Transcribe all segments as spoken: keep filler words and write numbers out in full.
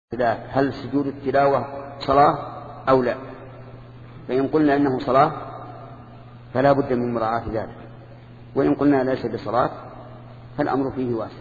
هل سجود التلاوة صلاة أو لا؟ فإن قلنا أنه صلاة فلا بد من مراعاة ذلك، وإن قلنا ليس بصلاة فالأمر فيه واسع.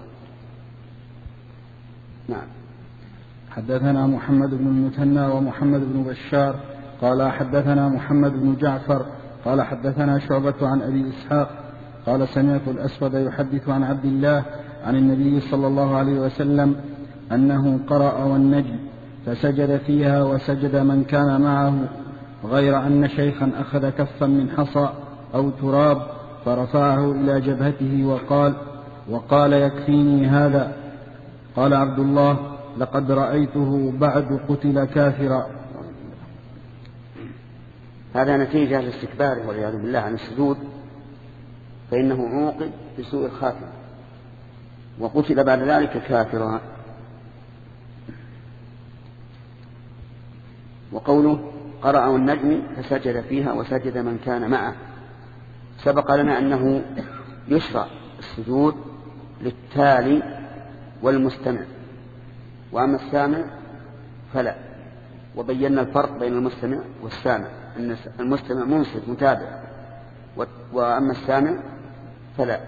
نعم. حدثنا محمد بن المثنى ومحمد بن بشار قال حدثنا محمد بن جعفر قال حدثنا شعبة عن أبي إسحاق قال سمعت الأسود يحدث عن عبد الله عن النبي صلى الله عليه وسلم أنه قرأ والنجم فسجد فيها وسجد من كان معه، غير أن شيخا أخذ كفا من حصى أو تراب فرفعه إلى جبهته وقال وقال يكفيني هذا. قال عبد الله لقد رأيته بعد قتل كافرا. هذا نتيجة لاستكباره والعياذ بالله عن السجود، فإنه عوقب بسوء الخاتمة وقتل بعد ذلك كافرا. وقوله قرأ والنجم فسجد فيها وسجد من كان معه، سبق لنا أنه يشرع السجود للتالي والمستمع، وأما السامع فلا، وبينا الفرق بين المستمع والسامع، أن المستمع منصت متابع، وأما السامع فلا.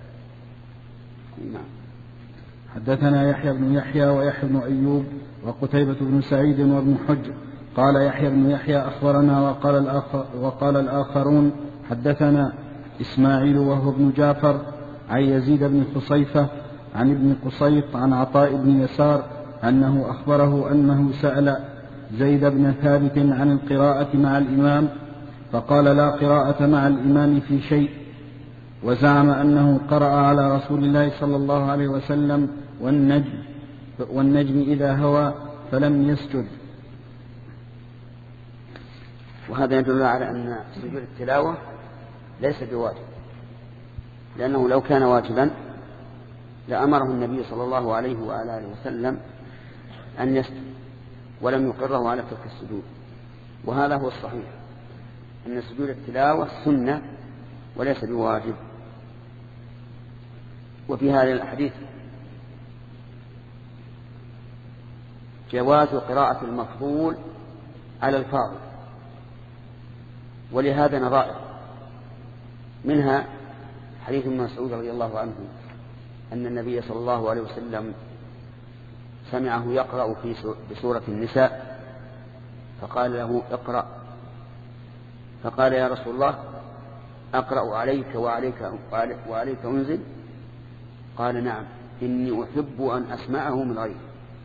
نعم. حدثنا يحيى بن يحيى ويحيى بن أيوب وقتيبة بن سعيد وابن حجر قال يحيى بن يحيى أخبرنا وقال, الآخر وقال الآخرون حدثنا إسماعيل وهو ابن جعفر عن يزيد بن خصيفة عن ابن قصيط عن عطاء بن يسار أنه أخبره أنه سأل زيد بن ثابت عن القراءة مع الإمام فقال لا قراءة مع الإمام في شيء، وزعم أنه قرأ على رسول الله صلى الله عليه وسلم والنجم, والنجم إذا هوى فلم يسجد. وهذا يدل على أن سجود التلاوة ليس بواجب، لأنه لو كان واجبا لأمره النبي صلى الله عليه وآله وسلم أن يسجد ولم يقره على ترك السجود، وهذا هو الصحيح، أن سجود التلاوة سنة وليس بواجب. وفي هذا الحديث جواز قراءة المفضول على الفاضل، ولهذا نظائر، منها حديث ابن مسعود رضي الله عنه أن النبي صلى الله عليه وسلم سمعه يقرأ في بسورة النساء فقال له اقرأ، فقال يا رسول الله أقرأ عليك وعليك, وعليك أنزل؟ قال نعم إني أحب أن أسمعه من غيري،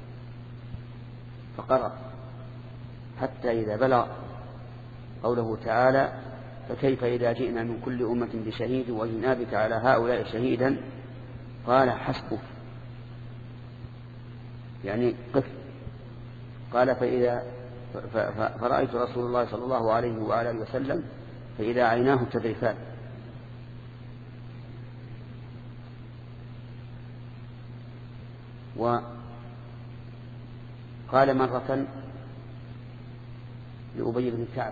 فقرأ حتى إذا بلغ قوله تعالى فكيف إذا جئنا من كل أمة بشهيد وجئنا بك على هؤلاء شهيدا، قال حسبك، يعني قف. قال فإذا فرأيت رسول الله صلى الله عليه وآله وسلم فإذا عيناه تذرفان. وقال مرة لأبي بن كعب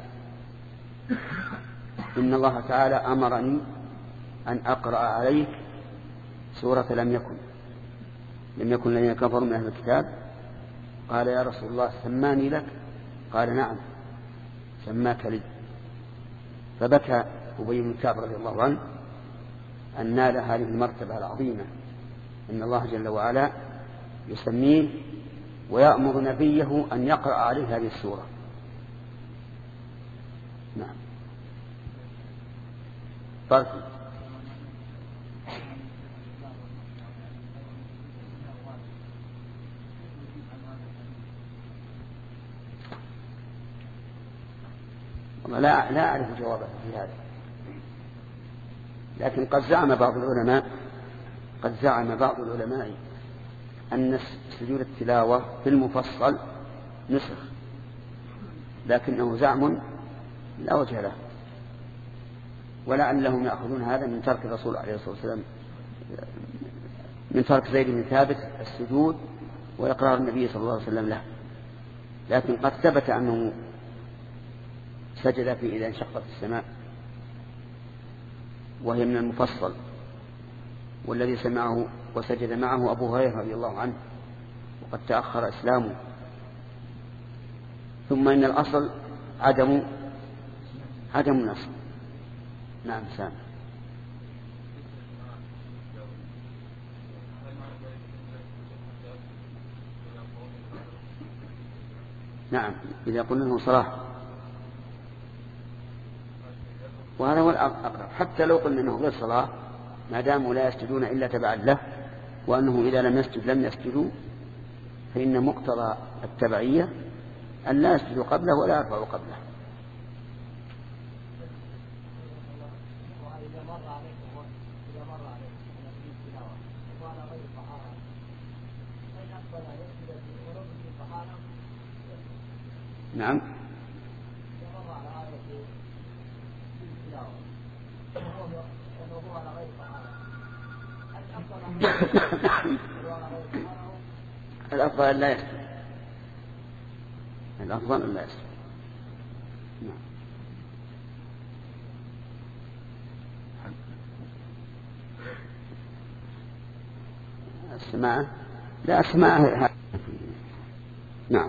إن الله تعالى أمرني أن أقرأ عليك سورة لم يكن لم يكن الذين كفروا من أهل الكتاب. قال يا رسول الله سماني لك؟ قال نعم سماك لي. فبكى أبي بن كعب رضي الله عنه أن نال هذه المرتبة العظيمة، إن الله جل وعلا يسميه ويأمر نبيه أن يقرأ عليه هذه السورة. نعم. طيب. لا لا أعرف جوابه في هذا، لكن قد زعم بعض العلماء قد زعم بعض العلماء أن سجود التلاوة في المفصل نسخ، لكنه زعم لا وجه له، ولعلهم يأخذون هذا من ترك الرسول عليه الصلاة والسلام، من ترك زيد بن ثابت السجود وإقرار النبي صلى الله عليه وسلم له. لكن قد ثبت أنه سجد في إذا انشقت السماء، وهي من المفصل، والذي سمعه وسجد معه أبو هريرة رضي الله عنه، وقد تأخر إسلامه ثم إن الأصل عدم عدم النصب. نعم سامع. نعم إذا قلنا له صلاة، وهذا هو الأقرب. حتى لو قلنا أنه غير صلاة ما داموا لا يسجدون إلا تبعا له، وأنه إذا لم يسجد لم يسجدوا، فإن مقتضى التبعية أن لا يسجدوا قبله ولا يرفعوا قبله. نعم الأفضل أن لا يسجد، الأفضل أن لا يسجد. نعم. السماعة لا السماعة. نعم.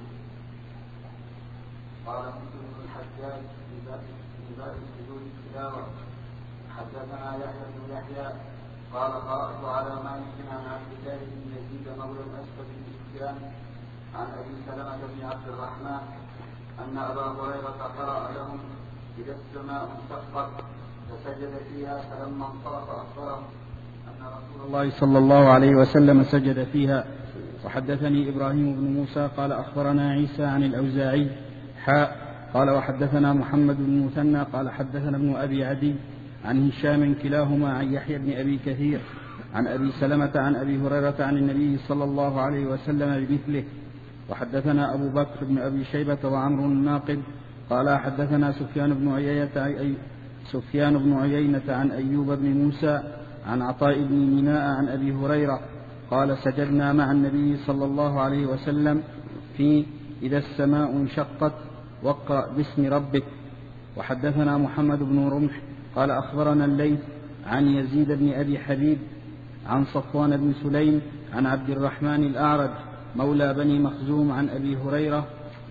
قال مسلم بن الحجاج في باب سجود التلاوة حدثنا يحيى بن يحيى قال قرأت على مالك عن عبد الله بن يزيد مولى الأسود بن سفيان عن أبي سلمة بن عبد الرحمن أن أبا هريرة قرأ لهم إذا السماء انشقت فسجد فيها، فلما انصرف أخبره أن رسول الله صلى الله عليه وسلم سجد فيها. وحدثني إبراهيم بن موسى قال أخبرنا عيسى عن الأوزاعي حاء قال وحدثنا محمد بن مثنى قال حدثنا ابن أبي عدي عن هشام كلاهما عن يحيى بن أبي كثير عن أبي سلمة عن أبي هريرة عن النبي صلى الله عليه وسلم بمثله. وحدثنا أبو بكر بن أبي شيبة وعمر الناقد قال حدثنا سفيان بن عيينة سفيان بن عيينة عن أيوب بن موسى عن عطاء بن ميناء عن أبي هريرة قال سجدنا مع النبي صلى الله عليه وسلم في إذا السماء انشقت واقرأ باسم ربك. وحدثنا محمد بن رمح قال أخبرنا الليث عن يزيد بن أبي حبيب عن صفوان بن سليم عن عبد الرحمن الأعرج مولى بني مخزوم عن أبي هريرة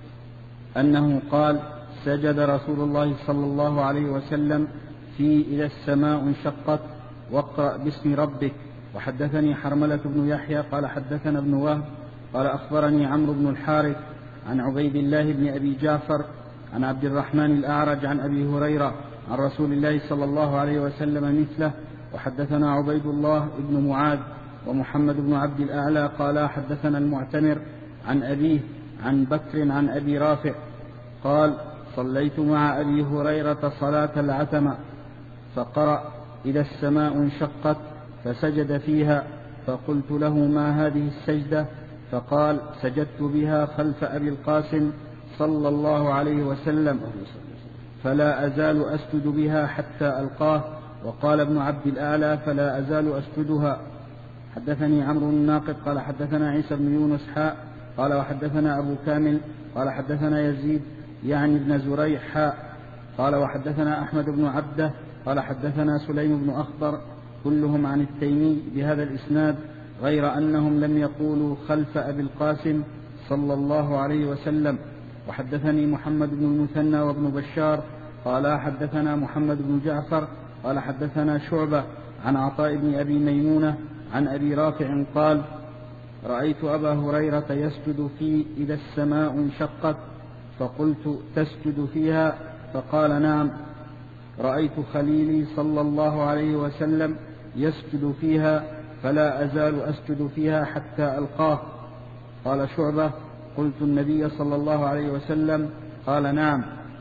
أنه قال سجد رسول الله صلى الله عليه وسلم في إذا السماء انشقت واقرأ باسم ربك. وحدثني حرملة بن يحيى قال حدثنا ابن وهب قال أخبرني عمرو بن الحارث عن عبيد الله بن أبي جعفر عن عبد الرحمن الأعرج عن أبي هريرة عن رسول الله صلى الله عليه وسلم مثله. وحدثنا عبيد الله بن معاذ ومحمد بن عبد الأعلى قال حدثنا المعتمر عن أبيه عن بكر عن أبي رافع قال صليت مع أبي هريرة صلاة العتمة فقرأ إذا السماء انشقت فسجد فيها، فقلت له ما هذه السجدة؟ فقال سجدت بها خلف أبي القاسم صلى الله عليه وسلم فلا أزال أسجد بها حتى ألقاه. وقال ابن عبد الأعلى فلا أزال أسجدها. حدثني عمرو الناقد قال حدثنا عيسى بن يونس حاء قال وحدثنا أبو كامل قال حدثنا يزيد يعني ابن زريع حاء قال وحدثنا أحمد بن عبده قال حدثنا سليم بن أخضر كلهم عن التيمي بهذا الإسناد غير أنهم لم يقولوا خلف أبي القاسم صلى الله عليه وسلم. وحدثني محمد بن المثنى وابن بشار قال حدثنا محمد بن جعفر قال حدثنا شعبة عن عطاء بن أبي ميمونة عن أبي رافع قال رأيت أبا هريرة يسجد في إذا السماء انشقت فقلت تسجد فيها؟ فقال نعم. رأيت خليلي صلى الله عليه وسلم يسجد فيها فلا أزال أسجد فيها حتى ألقاه. قال شعبة قلت النبي صلى الله عليه وسلم؟ قال نعم.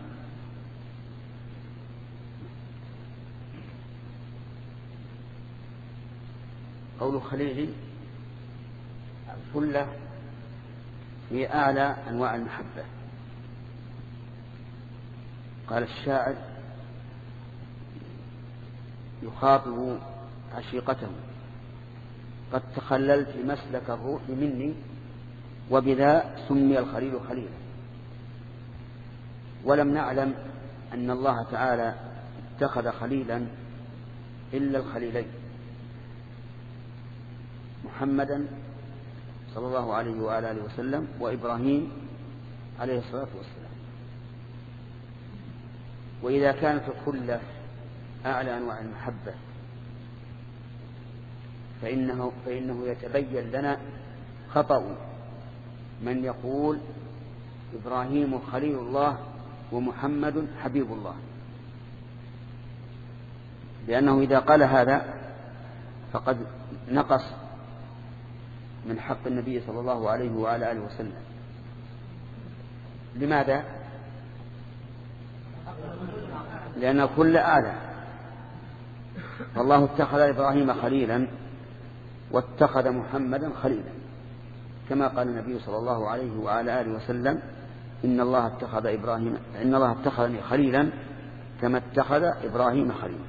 قول خليلي الخلة هي أعلى أنواع المحبة. قال الشاعر يخاطب عشيقته قد تخللت مسلك الروح مني وبذا سمي الخليل خليلا. ولم نعلم أن الله تعالى اتخذ خليلا إلا الخليلين محمدا صلى الله عليه وآله وسلم وإبراهيم عليه الصلاة والسلام. وإذا كانت الخلة أعلى أنواع المحبة فإنه, فإنه يتبين لنا خطأ من يقول إبراهيم خليل الله ومحمد حبيب الله، لأنه إذا قال هذا فقد نقص من حق النبي صلى الله عليه وعلى آله وسلم. لماذا؟ لأن كل أعلى، فالله اتخذ إبراهيم خليلا واتخذ محمدا خليلا، كما قال النبي صلى الله عليه وعلى آله وسلم إن الله اتخذ إبراهيم إن الله اتخذني خليلا كما اتخذ إبراهيم خليلا.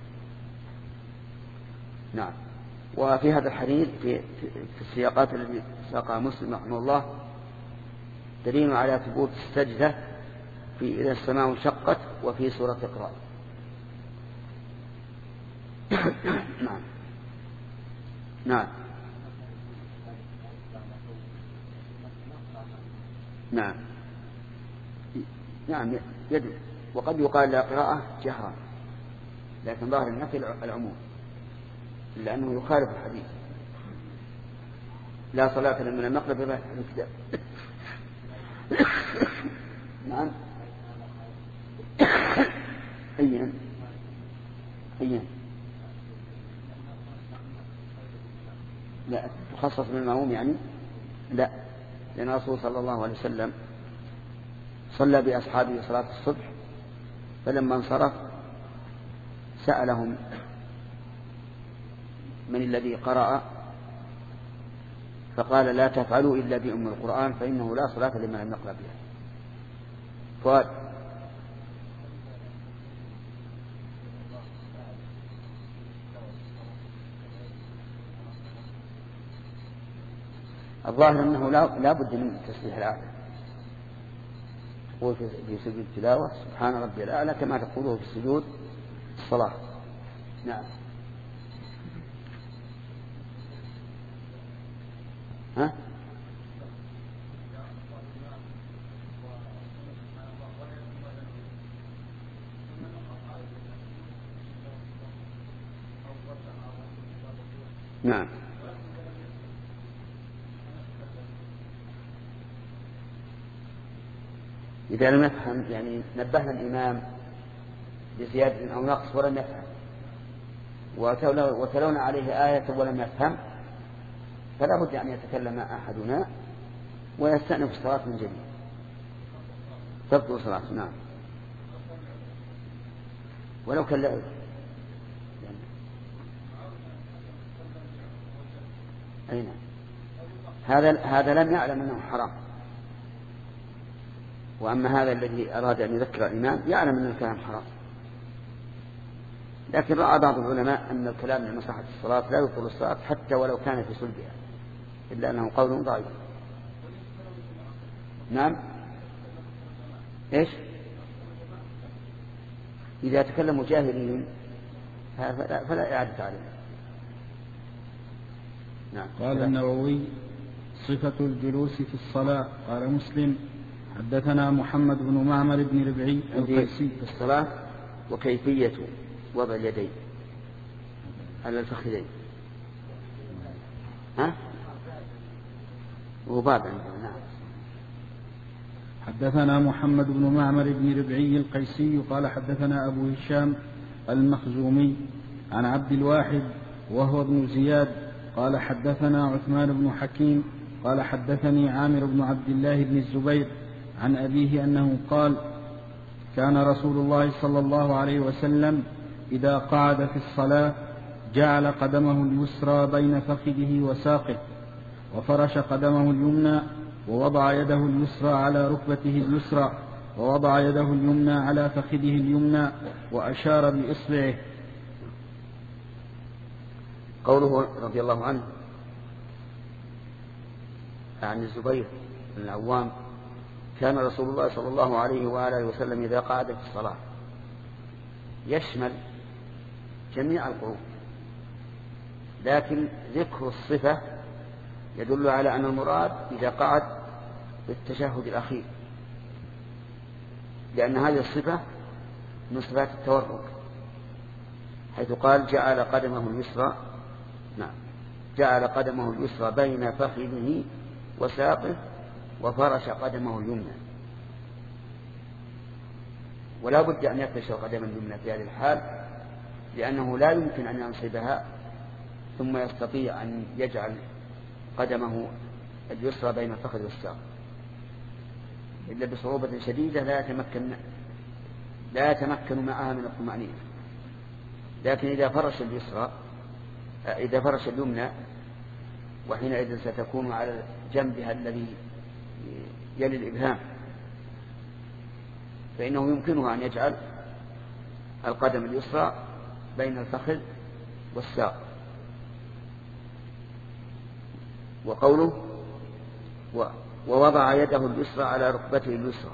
نعم. وفي هذا الحديث في, في السياقات التي ساقها مسلم رحمه الله دليل على ثبوت السجدة في إذا السماء انشقت وفي سورة اقرأ. نعم. نعم. نعم. نعم يدل، وقد يقال لا قراءة جهرا، لكن ظاهر النفي العموم لأنه يخالف الحديث لا صلاة من المقلب بما في الكتاب. نعم. أيام أيام لا تخصص من المعموم يعني لا، لأن الرسول صلى الله عليه وسلم صلى بأصحابه صلاة الصبح، فلما انصرف سألهم من الذي قرأ فقال لا تفعلوا إلا بأم القرآن فإنه لا صلاة لمن لم يقرأ بها. فؤاد. الظاهر أنه لا بد من تسبيح الأعلى، تقول في سجود التلاوة سبحان ربي الأعلى كما تقوله في سجود الصلاة. نعم. ها؟ نعم. إذا لم نفهم يعني نبهنا الإمام بزيادة أو نقص ولم يفهم، وتلونا عليه آية ولم يفهم، فلا بد أن يتكلم أحدنا ويستأنف الصلاة من جديد. تبطل الصلاة. نعم. ولو كان لعب يعني. أين هذا هذا لم يعلم أنه حرام، وأما هذا الذي أراد أن يذكر الإمام يعلم أن الكلام حرام، لكن رأى بعض العلماء أن الكلام من مصلحة الصلاة لا يبطل الصلاة حتى ولو كان في صلبها، إلا أنه قول ضعيف. نعم. إيش؟ إذا تكلموا جاهلين فلا إعادة عليهم. نعم. قال النووي صفة الجلوس في الصلاة. قال مسلم حدثنا محمد بن معمر بن ربعي القيسي في الصلاة وكيفية وضع اليدين على الفخذين. ها؟ وباب عندنا. نعم. حدثنا محمد بن معمر بن ربعي القيسي قال حدثنا أبو هشام المخزومي عن عبد الواحد وهو ابن زياد قال حدثنا عثمان بن حكيم قال حدثني عامر بن عبد الله بن الزبير عن أبيه أنه قال كان رسول الله صلى الله عليه وسلم إذا قعد في الصلاة جعل قدمه اليسرى بين فخذه وساقه وفرش قدمه اليمنى ووضع يده اليسرى على ركبته اليسرى ووضع يده اليمنى على فخذه اليمنى وأشار بإصبعه. قوله رضي الله عنه عن الزبير بن العوام كان رسول الله صلى الله عليه وآله وسلم إذا قعد في الصلاة يشمل جميع القعود، لكن ذكر الصفة يدل على أن المراد إذا قعد بالتشهد الأخير لأن هذه الصفة من صفات التورك، حيث قال جعل قدمه اليسرى نعم جعل قدمه اليسرى بين فخذه وساقه وفرش قدمه اليمنى. ولا بد أن يفرش قدم اليمنى في هذه الحال، لأنه لا يمكن أن ينصبها ثم يستطيع أن يجعل قدمه اليسرى بين الفخذ والساق إلا بصعوبة شديدة لا يتمكن لا يتمكن معها من الطمأنينة. لكن إذا فرش اليسرى إذا فرش اليمنى، وحينئذ ستكون على جنبها الذي يلي الإبهام، فإنه يمكنه أن يجعل القدم اليسرى بين الفخذ والساق. وقوله ووضع يده اليسرى على ركبته اليسرى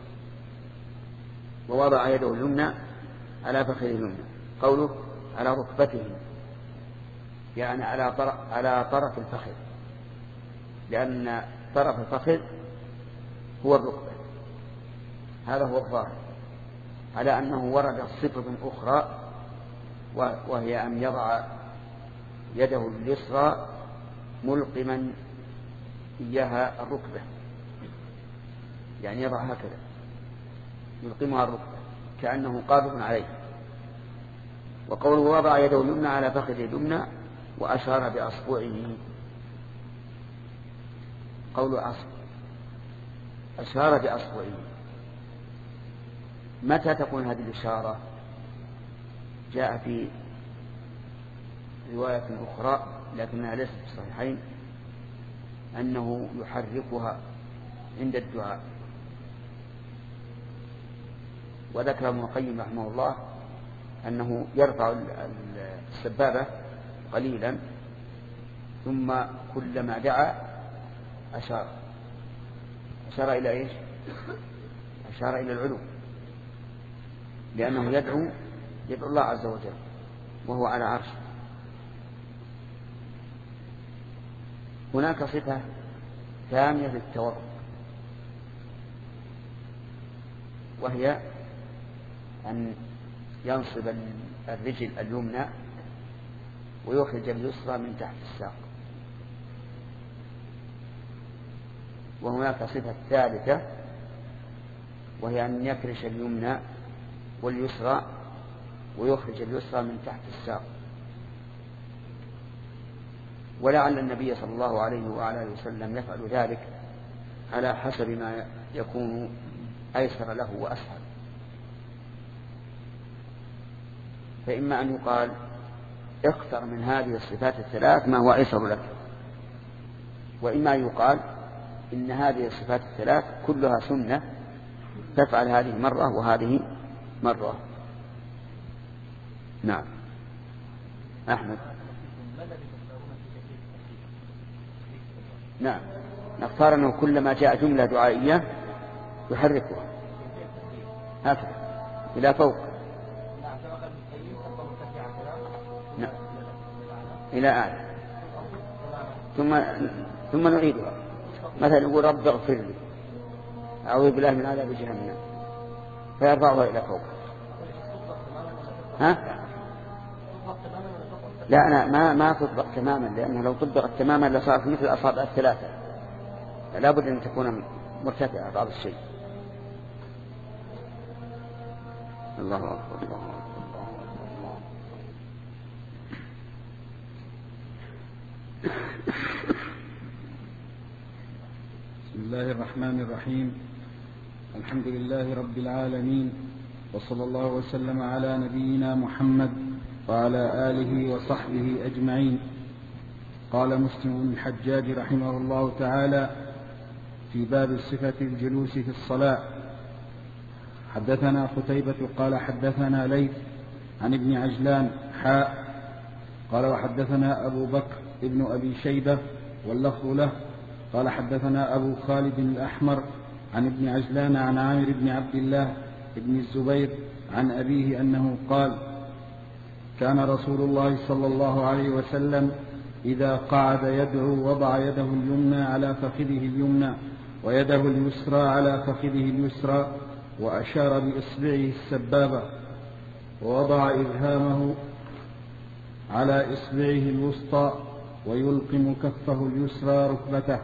ووضع يده اليمنى على فخذه اليمنى. قوله على ركبته يعني على طرف, على طرف الفخذ، لأن طرف الفخذ هو الركبة، هذا هو الظاهر، على أنه ورد صفة أخرى وهي أن يضع يده اليسرى ملقما إياها الركبة، يعني يضع هكذا يلقمها الركبة كأنه قابض عليه. وقوله وضع يده اليمنى على فخذه اليمنى وأشار بأصبعه، قول أصبع أشار بأصبعه. متى تكون هذه الإشارة؟ جاء في رواية أخرى لكنها ليست في الصحيحين أنه يحركها عند الدعاء. وذكر ابن القيم رحمه الله أنه يرفع السبابة قليلا ثم كلما دعا أشار أشار إلى إيش؟ أشار إلى العلو، لأنه يدعو يدعو الله عز وجل وهو على عرشه. هناك صفة ثانية للتورك، وهي أن ينصب الرجل اليمنى ويخرج اليسرى من تحت الساق. وهناك صفة ثالثة وهي أن يفرش اليمنى واليسرى ويخرج اليسرى من تحت الساق. ولعل النبي صلى الله عليه وعلى اله وسلم يفعل ذلك على حسب ما يكون أيسر له وأسهل. فإما أن يقال اختر من هذه الصفات الثلاث ما هو أيسر لك، وإما يقال إن هذه الصفات الثلاث كلها سنة تفعل هذه مرة وهذه مرة. نعم أحمد. نعم نختار أنه كلما جاء جملة دعائية يحركها هكذا إلى فوق نعم إلى أعلى ثم ثم نعيدها. مثلا يقول رب اغفر لي أعوذ بالله من عذاب جهنم فيرفعها إلى فوق. ها؟ لا أنا ما ما تطبق تماما، لأنه لو طبقت تماما لصارت مثل الأصابع الثلاثة، لا بد أن تكون مرتفعة بعض الشيء. الله أكبر الله أكبر. بسم الله الرحمن الرحيم. الحمد لله رب العالمين، وصلى الله وسلم على نبينا محمد وعلى آله وصحبه أجمعين. قال مسلم بن الحجاج رحمه الله تعالى في باب صفة الجلوس في الصلاة: حدثنا قتيبة قال حدثنا ليث عن ابن عجلان حاء قال وحدثنا أبو بكر ابن أبي شيبة واللفظ له قال حدثنا أبو خالد الأحمر عن ابن عجلان عن عامر بن عبد الله بن الزبير عن أبيه أنه قال: كان رسول الله صلى الله عليه وسلم إذا قعد يدعو وضع يده اليمنى على فخذه اليمنى ويده اليسرى على فخذه اليسرى وأشار بإصبعه السبابة ووضع إبهامه على إصبعه الوسطى ويلقم كفه اليسرى ركبته.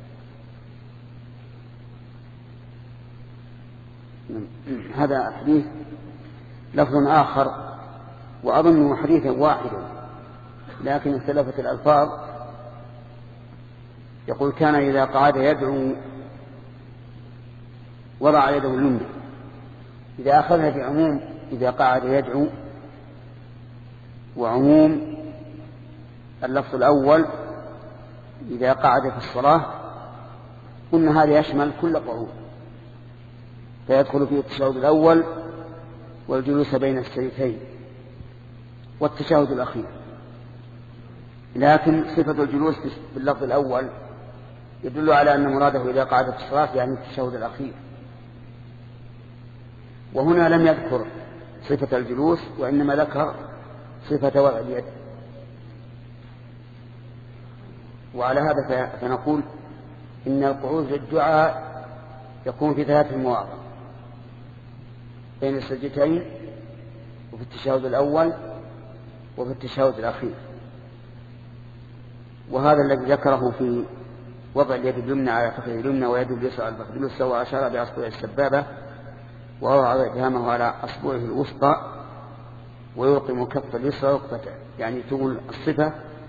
هذا حديث لفظ آخر وأظنه حديثا واحدا لكن اختلفت الألفاظ. يقول كان إذا قعد يدعو وضع يده اليمنى. إذا أخذها بعموم إذا قعد يدعو وعموم اللفظ الأول إذا قعد في الصلاة قلنا هذا يشمل كل قعود فيدخل فيه التشهد الأول والجلوس بين السجدتين والتشهد الأخير. لكن صفة الجلوس باللفظ الأول يدل على أن مراده إذا قعد في الصلاة يعني التشهد الأخير. وهنا لم يذكر صفة الجلوس وإنما ذكر صفة وضع اليد. وعلى هذا فنقول إن القعود للدعاء يكون في ثلاث مواضع بين السجدتين وفي التشهد الأول وفي التشهد الأخير. وهذا الذي ذكره في وضع اليد اليمنى على فخذ اليمنى ويد اليسرى على فخذ اليسرى وأشار بأصبعه السبابة ووضع إبهامه على أصبعه الوسطى ويلقم كف اليسرى ركبته. يعني تقول الصفة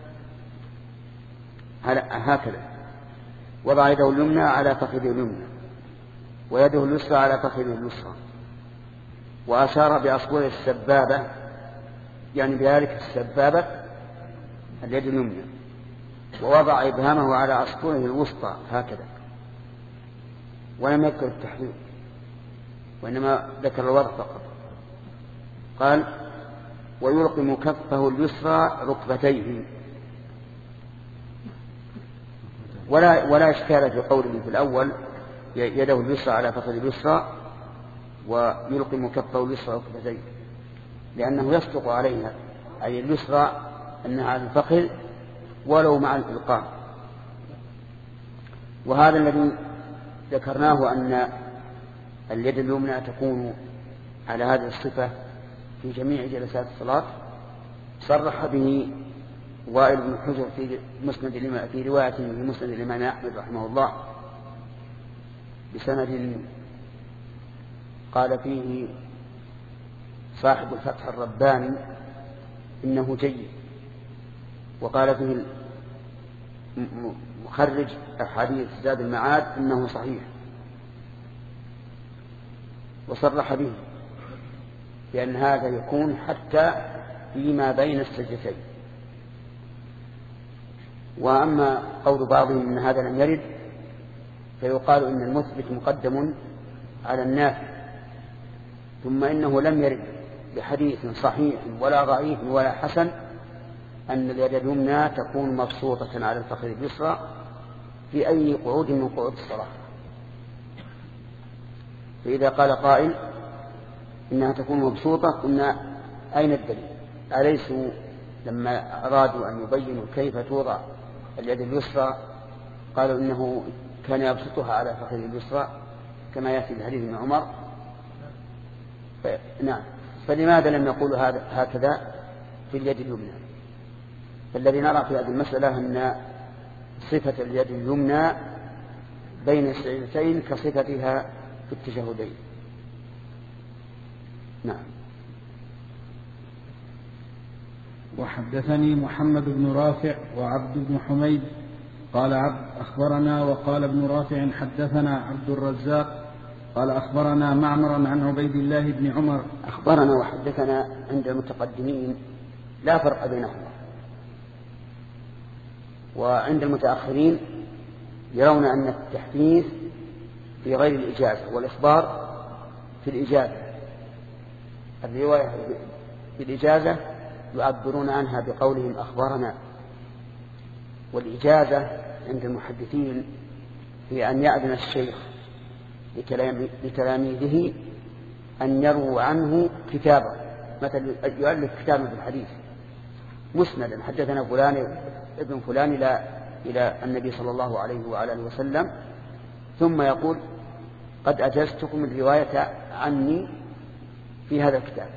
هكذا وضع يده اليمنى على فخذه اليمنى ويده اليسرى على فخذه اليسرى وأشار بأصبعه السبابة يعني بذلك السبابة اليد اليمنى ووضع إبهامه على أصبعه الوسطى هكذا ولم يذكر التحريك وإنما ذكر الوضع فقط. قال ويلقم كفه اليسرى ركبتيه. ولا, ولا إشكال في قوله في الأول يده اليسرى على فخذ اليسرى ويلقم كفه اليسرى ركبتيه لأنه يصدق عليها أي اليسرى أنها على الفخذ ولو مع الإلقام. وهذا الذي ذكرناه أن اليد اليمنى تكون على هذه الصفة في جميع جلسات الصلاة صرح به وائل بن حجر في مسند في رواية في مسند الإمام أحمد رحمه الله بسند قال فيه صاحب الفتح الرباني إنه جيد وقال فيه مخرج أحاديث زاد المعاد إنه صحيح وصرح به لأن هذا يكون حتى فيما بين السجدتين. وأما قول بعضهم إن هذا لم يرد فيقال إن المثبت مقدم على النافي ثم إنه لم يرد بحديث صحيح ولا ضعيف ولا حسن أن اليد اليمنى تكون مبسوطة على الفخذ اليسرى في أي قعود من قعود الصلاة. فإذا قال قائل إنها تكون مبسوطة قلنا أين الدليل؟ أليسوا لما أرادوا أن يبينوا كيف توضع اليد اليسرى قالوا إنه كان يبسطها على فخذ اليسرى كما يأتي بحديث ابن عمر؟ نعم. فلماذا لم يقولوا هكذا في اليد اليمنى؟ فالذي نرى في هذه المسألة أن صفة اليد اليمنى بين السجدتين كصفتها في التشهدين. نعم. وحدثني محمد بن رافع وعبد بن حميد قال عبد أخبرنا وقال ابن رافع حدثنا عبد الرزاق قال أخبرنا معمر عن عبيد الله بن عمر. أخبرنا وحدثنا عند المتقدمين لا فرق بينهما وعند المتأخرين يرون أن التحديث في غير الإجازة والإخبار في الإجازة. الرواية في الإجازة يعبرون عنها بقولهم أخبرنا والإجازة عند المحدثين هي أن يأذن الشيخ لتلاميذه أن يروا عنه كتابا مثلا يؤلف كتابا في الحديث مسندا حدثنا فلان ابن فلان إلى إلى النبي صلى الله عليه وعلى آله وسلم ثم يقول قد أجزتكم الرواية عني في هذا الكتاب.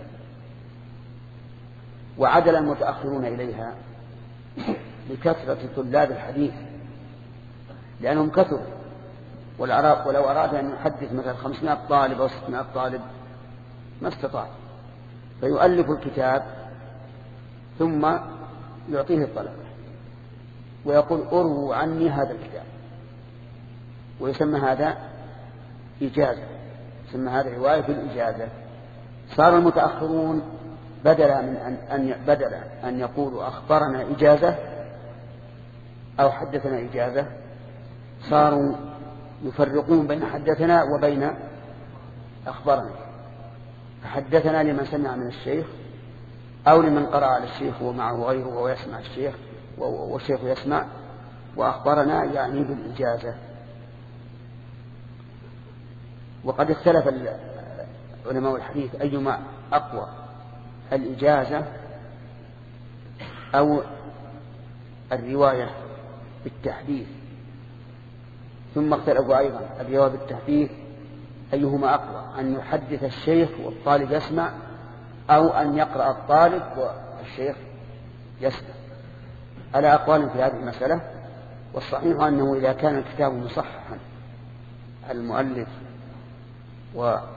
وعدل المتأخرون إليها لكثرة طلاب الحديث لأنهم كثروا، ولو أراد أن يحدث مثلا خمسمائة طالب أو ستمائة طالب ما استطاع، فيؤلف الكتاب ثم يعطيه الطلبة ويقول أروا عني هذا الكتاب، ويسمى هذا إجازة، يسمى هذا رواية بالإجازة. صار المتأخرون بدلا من أن, أن بدلا أن يقولوا أخبرنا إجازة أو حدثنا إجازة، صاروا يفرقون بين حدثنا وبين أخبرنا. فحدثنا لمن سمع من الشيخ أو لمن قرأ على الشيخ ومعه غيره وهو يسمع الشيخ والشيخ يسمع، وأخبرنا يعني بالإجازة. وقد اختلف علماء الحديث أيما أقوى، الإجازة أو الرواية بالتحديث، ثم اختلفوا أيضا الرواية بالتحديث أيهما أقوى، أن يحدث الشيخ والطالب يسمع أو أن يقرأ الطالب والشيخ يسمع. على أقوال في هذه المسألة، والصحيح أنه إذا كان الكتاب مصححا المؤلف وأعطاه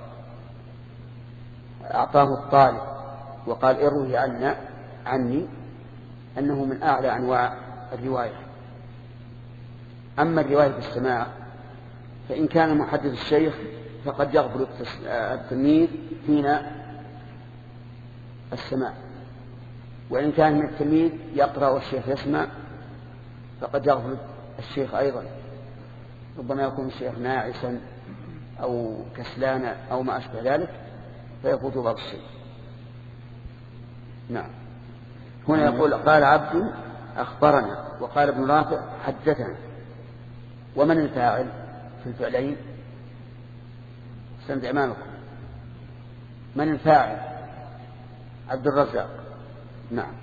الطالب وقال اروه عنا عني أنه من أعلى أنواع الرواية. أما الرواية بالسماع فإن كان محدث الشيخ فقد يغفل التلميذ فينا السماع، وإن كان من التلميذ يقرأ والشيخ يسمع فقد يغفل الشيخ أيضا، ربما يكون الشيخ ناعسا أو كسلانا أو ما أشبه ذلك فيفوت بعض الشيء. نعم. هنا يقول قال عبد أخبرنا، وقال ابن رافع حدثنا. ومن الفاعل في الفعلين؟ سند أمامكم. من الفاعل؟ عبد الرزاق. نعم.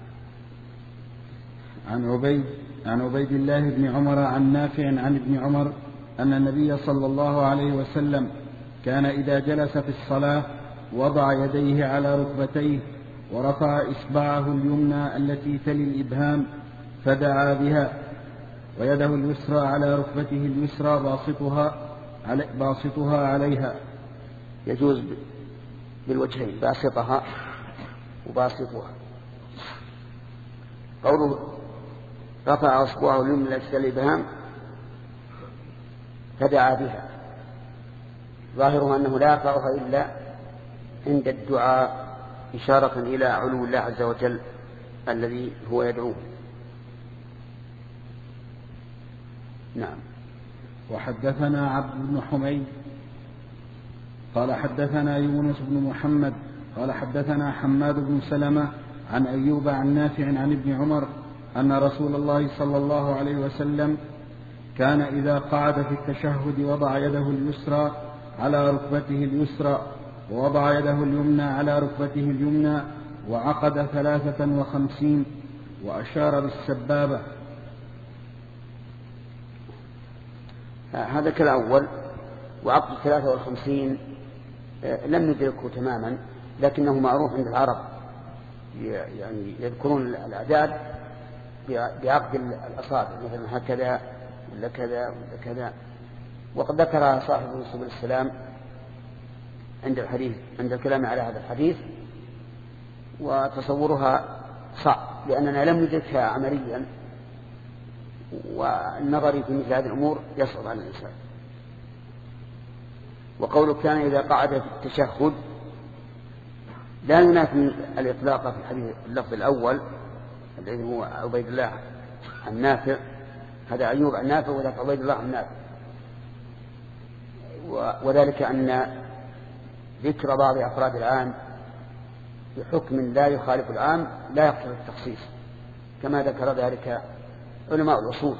عن عبيد عن عبيد الله بن عمر عن نافع عن ابن عمر أن النبي صلى الله عليه وسلم كان إذا جلس في الصلاة وضع يديه على ركبتيه ورفع إصبعه اليمنى التي تلي الإبهام فدعا بها، ويده اليسرى على ركبته اليسرى باسطها علي باسطها عليها. يجوز بالوجهين، باسطها وباسطها. قوله رفع إصبعه اليمنى التي تلي الإبهام فدعا بها، ظاهره أنه لا يرفعها إلا عند الدعاء إشارة إلى علو الله عز وجل الذي هو يدعوه. نعم. وحدثنا عبد بن حميد قال حدثنا يونس بن محمد قال حدثنا حماد بن سلمة عن أيوب عن نافع عن ابن عمر أن رسول الله صلى الله عليه وسلم كان إذا قعد في التشهد وضع يده اليسرى على ركبته اليسرى ووضع يده اليمنى على ركبته اليمنى وعقد ثلاثة وخمسين وأشار بالسبابة. هذا كالأول. وعقد ثلاثة والخمسين لم ندركه تماما، لكنه معروف عند العرب، يعني يذكرون الأعداد بعقد الأصابع، مثلا هكذا ولا كذا ولا كذا. وقد ذكر صاحب سبل السلام عند الحديث عند الكلام على هذا الحديث، وتصورها صعب لأننا لم ندركها عمليا، والنظر في مثل هذه الأمور يصعب على الإنسان. وقوله كان إذا قعد في التشهد لا ينافي الإطلاق في الحديث اللفظ الأول الذي هو عبيد الله عن نافع، هذا أيوب عن نافع وذاك عبيد الله عن نافع، وذلك أن ذكر بعض أفراد العام بحكم لا يخالف العام لا يقتضي التخصيص، كما ذكر ذلك علماء الأصول،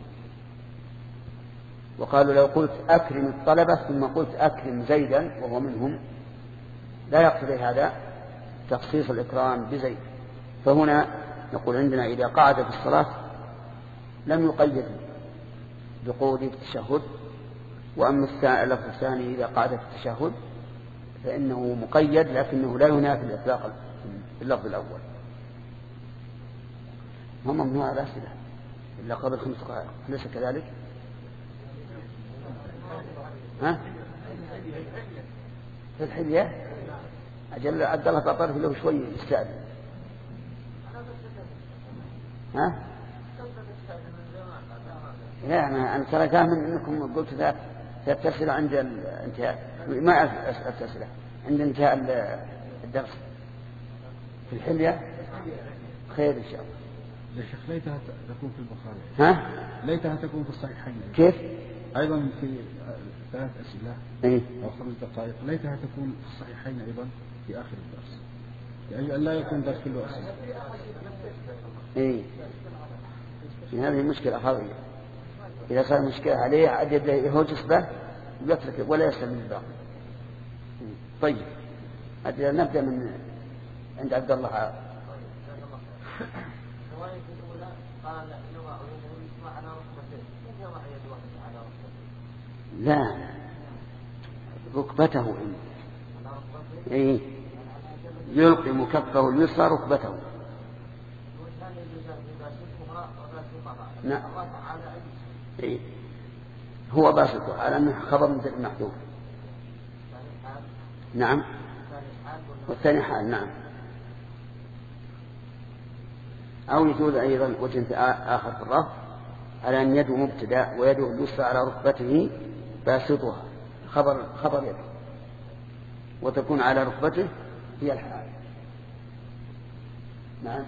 وقالوا لو قلت أكرم الطلبة ثم قلت أكرم زيدا وهو منهم لا يقتضي هذا تخصيص الإكرام بزيد. فهنا نقول عندنا إذا قعد في الصلاة لم يقيد بقعود التشهد، وأما اللفظ الثاني إذا قعد في التشهد فإنه مقيد لكنه لا ينافي الإطلاق في اللفظ الأول. هم ممنوع الأسئلة إلا قبل خمس دقائق، ليس كذلك؟ ها؟ في الحلية أجل عبد الله تعطيه له شوي يستأذن. ها؟ لا أنا أنا ترى فاهم أنكم قلت ذات ستتصل عند الانتهاء، ما أتصل عند انتهاء الدرس. في الحلية خير إن شاء الله. يا شيخ ليتها تكون في البخاري. ها؟ ليتها تكون في الصحيحين. كيف؟ أيضا في ثلاث أسئلة إيه؟ أو خمس دقائق، ليتها تكون في الصحيحين أيضا في آخر الدرس، يعني أن لا يكون درس كله أسئلة. إيه؟ هذه المشكلة خاوية. إذا صار مشكلة عليه عاد يهوجس به ويترك ولا يسلم الباقي. طيب نبدأ من عند عبد الله. لا ركبته إن إيه يلقم كفه اليسرى ركبته. نعم إيه هو باسطه على أنه خبر من محذوف. نعم والثاني حال. نعم أو يجوز أيضا وجه آخر في الرفع على أن يده مبتدأ ويده اليسرى على ركبته باسطها خبر خبر يده وتكون على ركبته هي الحال. نعم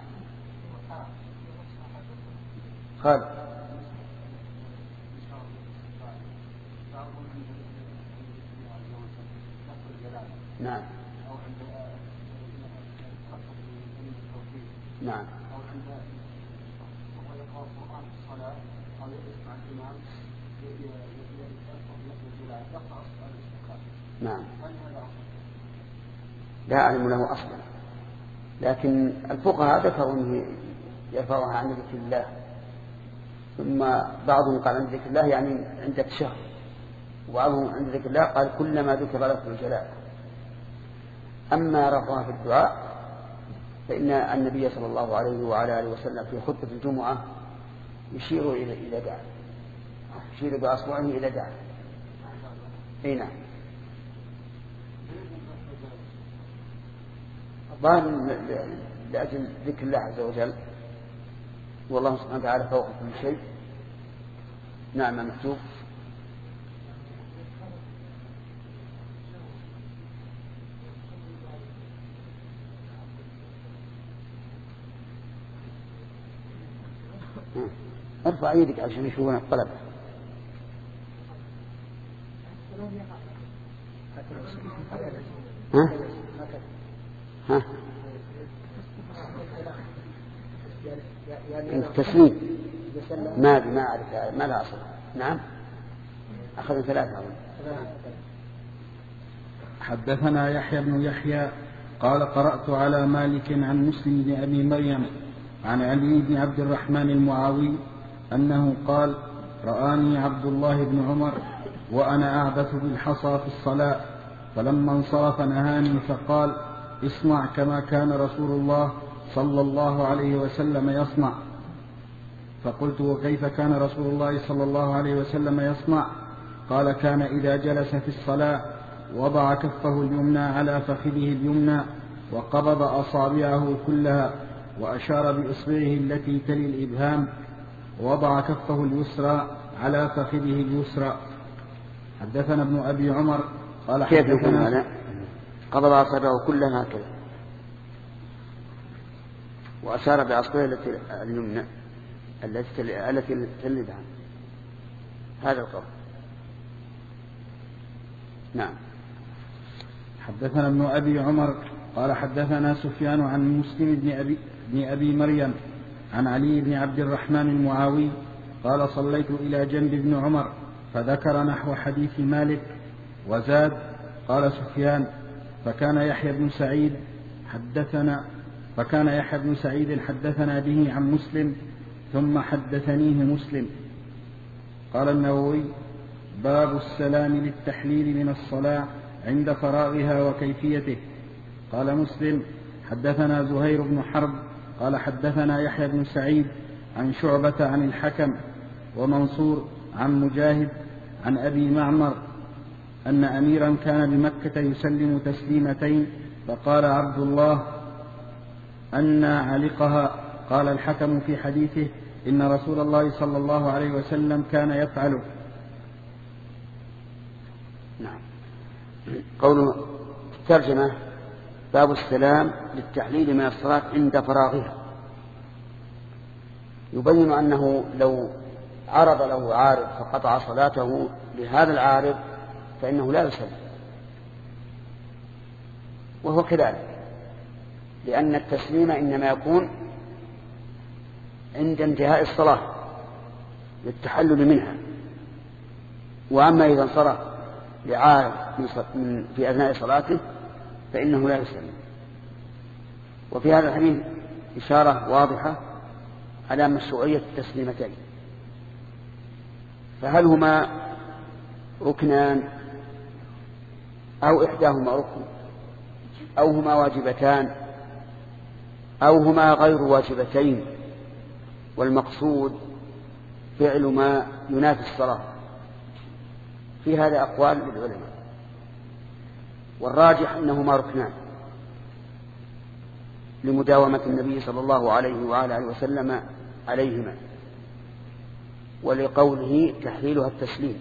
قال نعم نعم نعم لا أعلم له أصلا، لكن الفقهاء ذكروا أنه يرفعها عن ذكر الله، ثم بعضهم قال عند ذكر الله يعني عند التشهد، وبعضهم عند ذكر الله قال كلما ذكر لفظ الجلال. أما رفعها في الدعاء فإن النبي صلى الله عليه وعلى آله وسلم في خطبة الجمعة يشير إلى إلى دعاء، يشير بأصبعه إلى دعاء. أي نعم ظاهر لأجل ذكر الله عز وجل، والله سبحانه وتعالى فوق كل شيء. نعم مكتوب. ارفع يدك عشان يشوفون الطلبة. ها؟ ها؟ التسليم ما ما أعرف ما لا أصل. نعم أخذ ثلاثة. حدثنا يحيى بن يحيى قال قرأت على مالك عن مسلم بن أبي مريم عن علي بن عبد الرحمن المعاوي أنه قال رآني عبد الله بن عمر وأنا أعبث بالحصى في الصلاة، فلما انصرف نهاني فقال اصنع كما كان رسول الله صلى الله عليه وسلم يصنع. فقلت وكيف كان رسول الله صلى الله عليه وسلم يصنع؟ قال كان إذا جلس في الصلاة وضع كفه اليمنى على فخذه اليمنى وقبض أصابعه كلها وأشار بإصبعه التي تلي الإبهام ووضع كفه اليسرى على فخذه اليسرى. حدثنا ابن أبي عمر قال كيف يكون هذا؟ قبض أصابعه كلها هكذا وأشار بأصبعه التي اليمنى التي التي تلي الإبهام. هذا القول. نعم. حدثنا ابن أبي عمر قال حدثنا سفيان عن مسلم بن أبي, بن أبي مريم عن علي بن عبد الرحمن المعاوي قال صليت إلى جنب ابن عمر فذكر نحو حديث مالك وزاد. قال سفيان فكان يحيى بن سعيد حدثنا فكان يحيى بن سعيد حدثنا به عن مسلم ثم حدثنيه مسلم. قال النووي باب السلام للتحليل من الصلاة عند فراغها وكيفيته. قال مسلم حدثنا زهير بن حرب قال حدثنا يحيى بن سعيد عن شعبة عن الحكم ومنصور عن مجاهد عن أبي معمر أن أميرا كان بمكة يسلم تسليمتين فقال عبد الله أن علقها. قال الحكم في حديثه إن رسول الله صلى الله عليه وسلم كان يفعله. نعم. قوله الترجمة باب السلام للتحليل من الصلاة عند فراغها، يبين أنه لو عرض له عارض فقطع صلاته لهذا العارض فإنه لا يسلم، وهو كذلك، لأن التسليم إنما يكون عند انتهاء الصلاة للتحلل منها، وأما إذا انصرف لعارض في أثناء صلاته فإنه لا يسلم. وفي هذا الحديث إشارة واضحة على مشروعية التسليمتين، فهل هما ركنان أو إحداهما ركن أو هما واجبتان أو هما غير واجبتين، والمقصود فعل ما ينافي الصلاة؟ في هذا أقوال للعلماء، والراجح أنهما ركنان لمداومة النبي صلى الله عليه وعلى آله وسلم عليهما، ولقوله تحليلها التسليم.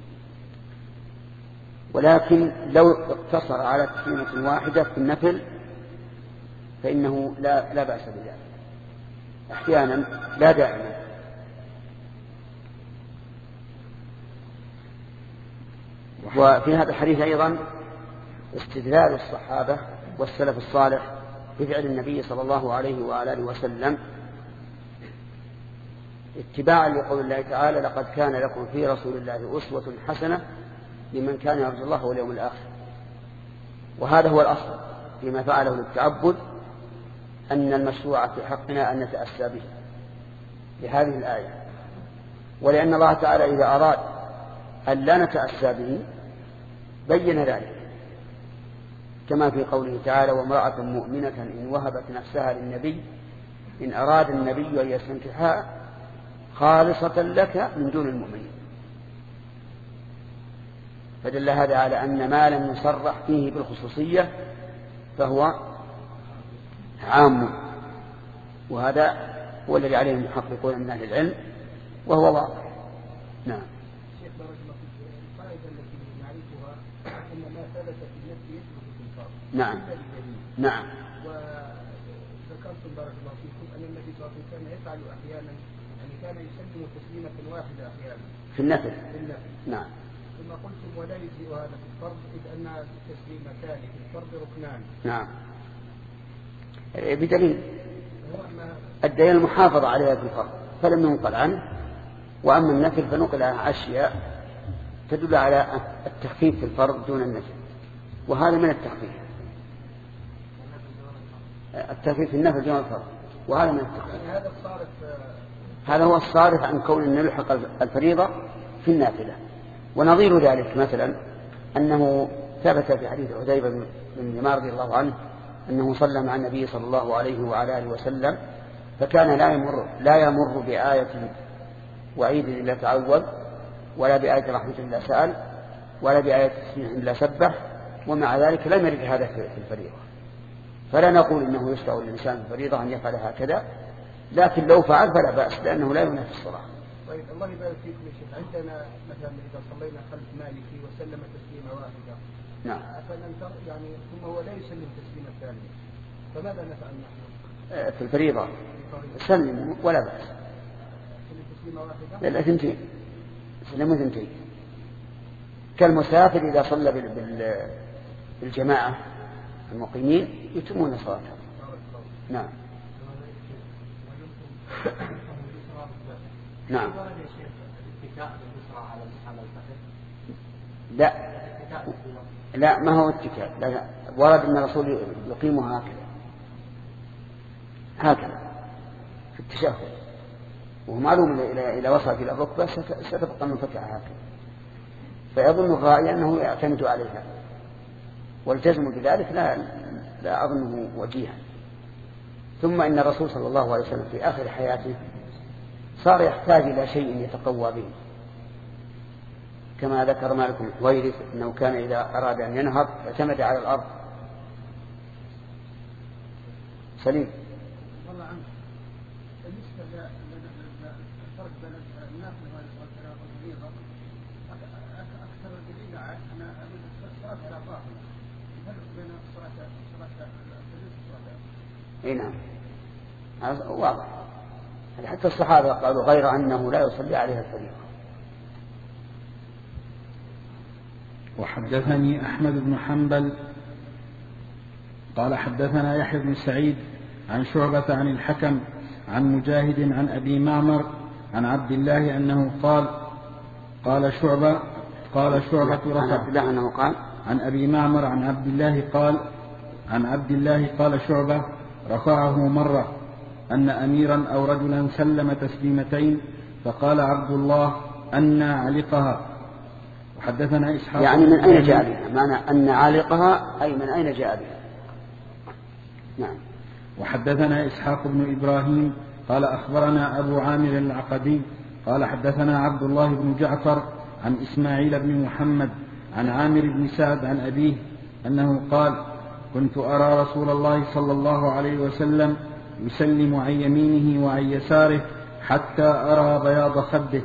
ولكن لو اقتصر على تسليمة واحدة في النفل فإنه لا, لا بأس بذلك أحيانا لا دائما. وفي هذا الحديث أيضا استدلال الصحابة والسلف الصالح بفعل النبي صلى الله عليه وآله وسلم اتباعا لقول الله تعالى لقد كان لكم في رسول الله أسوة حسنة لمن كان يرجو الله واليوم الآخر. وهذا هو الأصل فيما فعله للتعبد، أن المشروع في حقنا أن نتأسى به لهذه الآية، ولأن الله تعالى إذا أراد أن لا نتأسى به بين ذلك، كما في قوله تعالى وامرأة مؤمنة إن وهبت نفسها للنبي إن أراد النبي أن يستنكحها خالصة لك من دون المؤمنين. فدل هذا على أن ما لم يصرح فيه بالخصوصية فهو عام، وهذا هو الذي عليه المحققون من أهل العلم وهو واضح. نعم. شيخ بارك الله فيك، القاعدة التي نعرفها أن ما ثبت في النفس يثبت في الفرض. نعم. نعم. وذكرتم بارك الله فيكم أن النبي صلى الله عليه وسلم كان يفعل أحيانا، يعني كان يسلم تسليمة واحدة أحيانا في النفل. في النفل. نعم. ثم قلتم ولا يجزئ هذا في الفرض إذ أن التسليمتان في الفرض ركنان. نعم. بدليل الدليل المحافظة عليها في الفرض فلم ينقل عنه، وأما النفل فنقل أشياء تدل على التخفيف في الفرض دون النفل، وهذا من التخفيف. التخفيف في النفل دون الفرض وهذا من التخفيف. هذا الصارف هذا هو الصارف عن كون أن نلحق الفريضة في النافلة. ونظير ذلك مثلا أنه ثبت في حديث عتيبة بن اليمان رضي الله عنه أنه صلى مع النبي صلى الله عليه وعلى آله وسلم فكان لا يمر لا يمر بآية وعيد إلا تعوذ، ولا بآية رحمة إلا سأل، ولا بآية تسبيح إلا سبح، ومع ذلك لم يرد هذا في الفريضة. فلا نقول إنه يشرع للإنسان في الفريضة أن يفعل هكذا، لكن لو فعل فلا بأس لأنه لا ينافي الصلاة. طيب الله يبارك فيكم يا شيخ، عندنا مثلا إذا صلينا خلف مالكي وسلم تسليمة واحدة، نعم، فننتظر يعني ثم هو لا يسلم تسليمة ثانية، فماذا نفعل نحن؟ في الفريضة سلم ولا بأس. تسليمة واحدة؟ لا، اثنتين، سلموا اثنتين، كالمسافر إذا صلى بالجماعة المقيمين يتمون صلاتهم. نعم. نعم. لا لا ما هو اتكاء، لا ورد أن الرسول يقيمها هكذا هكذا في التشهد، وهو معلوم إلى إلى وصلت إلى الركبة ستبقى منفتحة هكذا. فيظن الراعي أنه يعتمد عليها، والجزم بذلك لا, لا أظنه وجيها. ثم إن الرسول صلى الله عليه وسلم في آخر حياته صار يحتاج إلى شيء يتقوى به، كما ذكر مالك بن حويرث أنه كان إذا أراد أن ينهض اعتمد على الأرض. سليم. والله عنك بالنسبة للفرق بين النافلة والفريضة أكثر الدليل أنا أريد الصلاة على طاهر، الفرق بين الصلاة الصلاة الفريضة والصلاة. أي نعم هذا واضح، حتى الصحابة قالوا غير أنه لا يصلي عليها الفريضة. وحدثني أحمد بن حنبل قال حدثنا يحيى بن سعيد عن شعبة عن الحكم عن مجاهد عن أبي معمر عن عبد الله أنه قال قال شعبة قال شعبة رفع أنه قال عن أبي معمر عن عبد الله قال عن عبد الله قال شعبة رفعه مرة أن أميرا أو رجلا سلم تسليمتين فقال عبد الله أن علقها. وحدثنا إسحاق يعني من أين جاء بها؟ معنى أن علقها أي من أين جاء بها. نعم. وحدثنا إسحاق بن إبراهيم قال أخبرنا أبو عامر العقدي قال حدثنا عبد الله بن جعفر عن إسماعيل بن محمد عن عامر بن سعد عن أبيه أنه قال كنت أرى رسول الله صلى الله عليه وسلم يسلم عن يمينه وعن يساره حتى أرى بياض خده.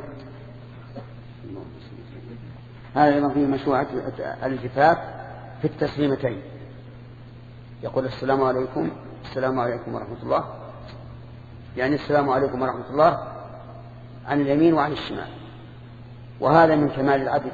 هذا أيضا فيه مشروعة الالتفات في التسليمتين، يقول السلام عليكم السلام عليكم ورحمة الله، يعني السلام عليكم ورحمة الله عن اليمين وعن الشمال. وهذا من كمال العدل،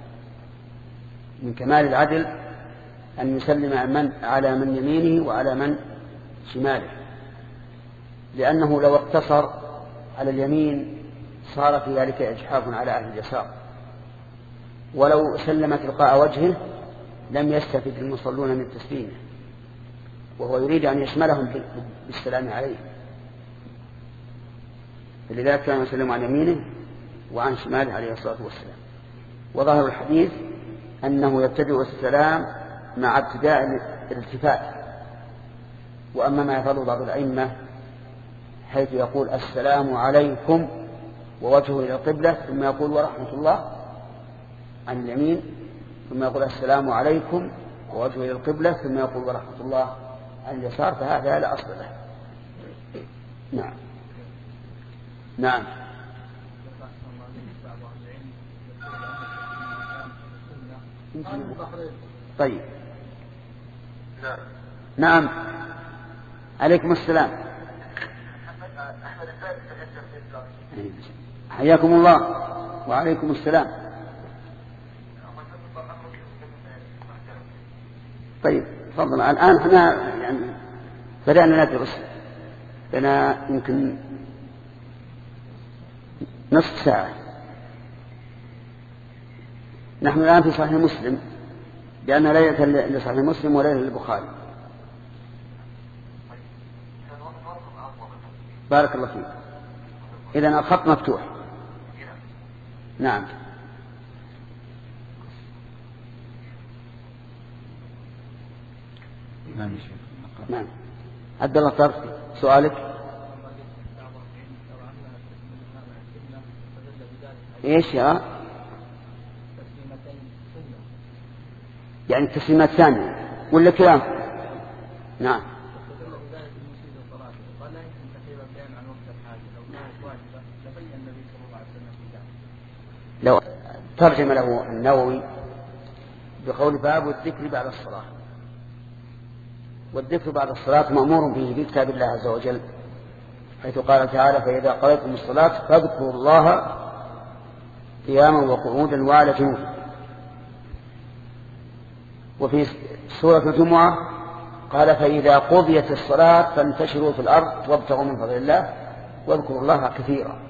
من كمال العدل أن يسلم من على من يمينه وعلى من شماله، لأنه لو اقتصر على اليمين صار في ذلك إجحاف على أهل اليسار، ولو سلم تلقاء وجهه لم يستفد المصلون من تسليمه، وهو يريد أن يشملهم بالسلام عليه، فلذلك كان يسلم عن يمينه وعن شماله عليه الصلاة والسلام. وظاهر الحديث أنه يبتدئ السلام مع ابتداء الالتفات. وأما ما يفعله بعض الأئمة حيث يقول السلام عليكم ووجهه إلى القبلة ثم يقول ورحمة الله عن اليمين، ثم يقول السلام عليكم ووجهه إلى القبلة ثم يقول ورحمة الله عن اليسار، فهذا لا أصل له. نعم نعم. طيب نعم عليكم السلام. حياكم الله. وعليكم السلام. طيب تفضل. الآن احنا يعني بدأنا ندرس لنا يمكن نصف ساعة. نحن الآن في صحيح مسلم، لأن ليلة لصحيح مسلم وليلة للبخاري. بارك الله فيك. إذن الخط مفتوح. نعم. نعم. عبد الله طرف سؤالك. ايش يا يعني التسليمات الثانية ولا كلام؟ نعم. لو ترجم له النووي بقول باب الذكر بعد الصلاة، والذكر بعد الصلاة مأمور به في كتاب الله عز وجل، حيث قال تعالى فإذا قضيتم الصلاة فاذكروا الله قياما وقعودا وعلى جنوب. وفي سورة الجمعة قال فإذا قضيت الصلاة فانتشروا في الأرض وابتغوا من فضل الله واذكروا الله كثيرا.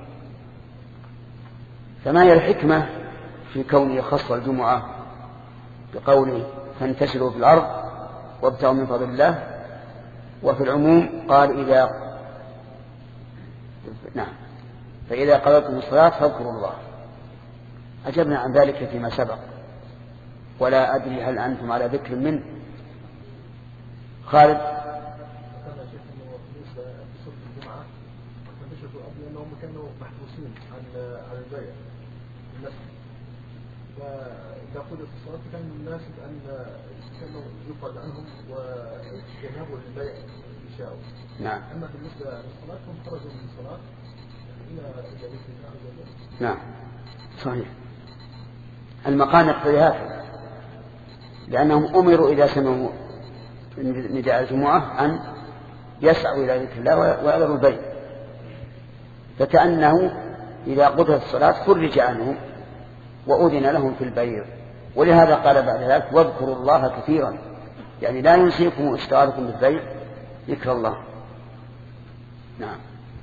فما هي الحكمة في كونه يخص الجمعة بقوله فانتشروا في الأرض وابتغوا من فضل الله، وفي العموم قال إذا نعم فإذا قضيتم الصلاة فاذكروا الله. أجبنا عن ذلك فيما سبق، ولا أدري هل أنتم على ذكر منه. خالد. لأنهم كانوا محبوسين عن عن البيع الناس، فإذا قضت الصلاة كان الناس أن كانوا يقعد عنهم ويذهبوا للبيع يشاءوا. نعم. أما بالنسبة للصلاة هم خرجوا من الصلاة إلى إلى بيت الله عز وجل. نعم صحيح. المقام يقتضي هكذا، لأنهم أمروا إذا سمعوا نداء الجمعة أن يسعوا إلى ذكر الله ويذروا البيع، فكأنه إذا قضت الصلاة فرج عنهم وأذن لهم في البيع. ولهذا قال بعد ذلك واذكروا الله كثيرا، يعني لا ينسيكم اشتغالكم بالبيع ذكر الله. نعم.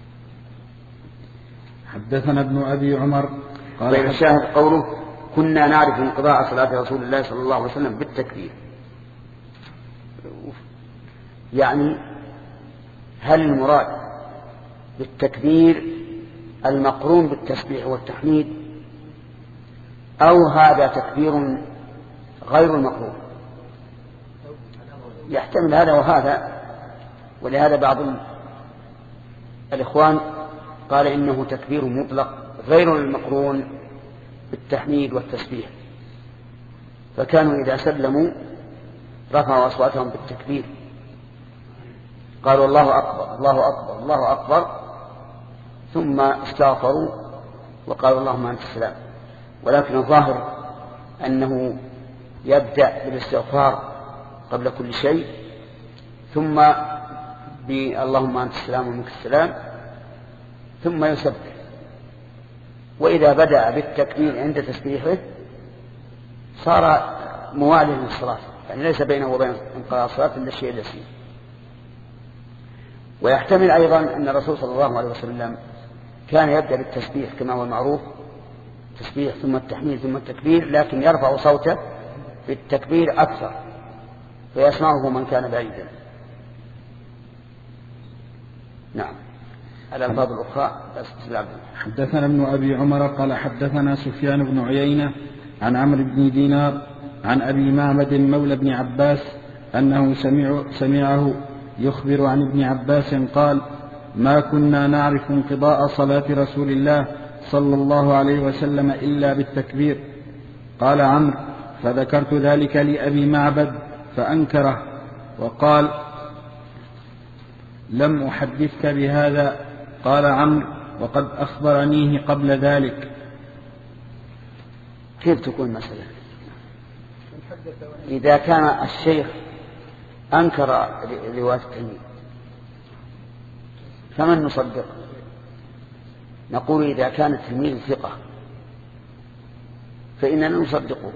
حدثنا ابن أبي عمر قال الشاهد قوله كنا نعرف انقضاء صلاة رسول الله صلى الله عليه وسلم بالتكبير، يعني هل المراد بالتكبير المقرون بالتسبيح والتحميد، أو هذا تكبير غير المقرون؟ يحتمل هذا وهذا، ولهذا بعض الإخوان قال إنه تكبير مطلق غير المقرون بالتحميد والتسبيح، فكانوا إذا سلموا رفعوا أصواتهم بالتكبير، قالوا الله أكبر الله أكبر الله أكبر، ثم استغفروا وقالوا اللهم أنت السلام. ولكن الظاهر أنه يبدأ بالاستغفار قبل كل شيء، ثم باللهم أنت السلام ومنك السلام، ثم يسبح. وإذا بدأ بالتكبير عند تسبيحه صار مواليا للصلاة، يعني ليس بينه وبين انقضاء الصلاة إلا الشيء اليسير. ويحتمل أيضا أن الرسول صلى الله عليه وسلم كان يبدأ بالتسبيح كما هو المعروف، تسبيح ثم التحميد ثم التكبير، لكن يرفع صوته بالتكبير أكثر فيسمعه من كان بعيدا. نعم. الألفاظ الأخرى. حدثنا ابن أبي عمر قال حدثنا سفيان بن عيينة عن عمرو بن دينار عن أبي معبد مولى بن عباس أنه سمع سمعه يخبر عن ابن عباس قال ما كنا نعرف انقضاء صلاة رسول الله صلى الله عليه وسلم إلا بالتكبير. قال عمرو فذكرت ذلك لأبي معبد فأنكره وقال لم أحدثك بهذا. قال عمرو وقد أخبرنيه قبل ذلك. كيف تكون مسألة إذا كان الشيخ أنكر رواية التلميذ فمن نصدق؟ نقول إذا كان التلميذ ثقة فإننا نصدقه.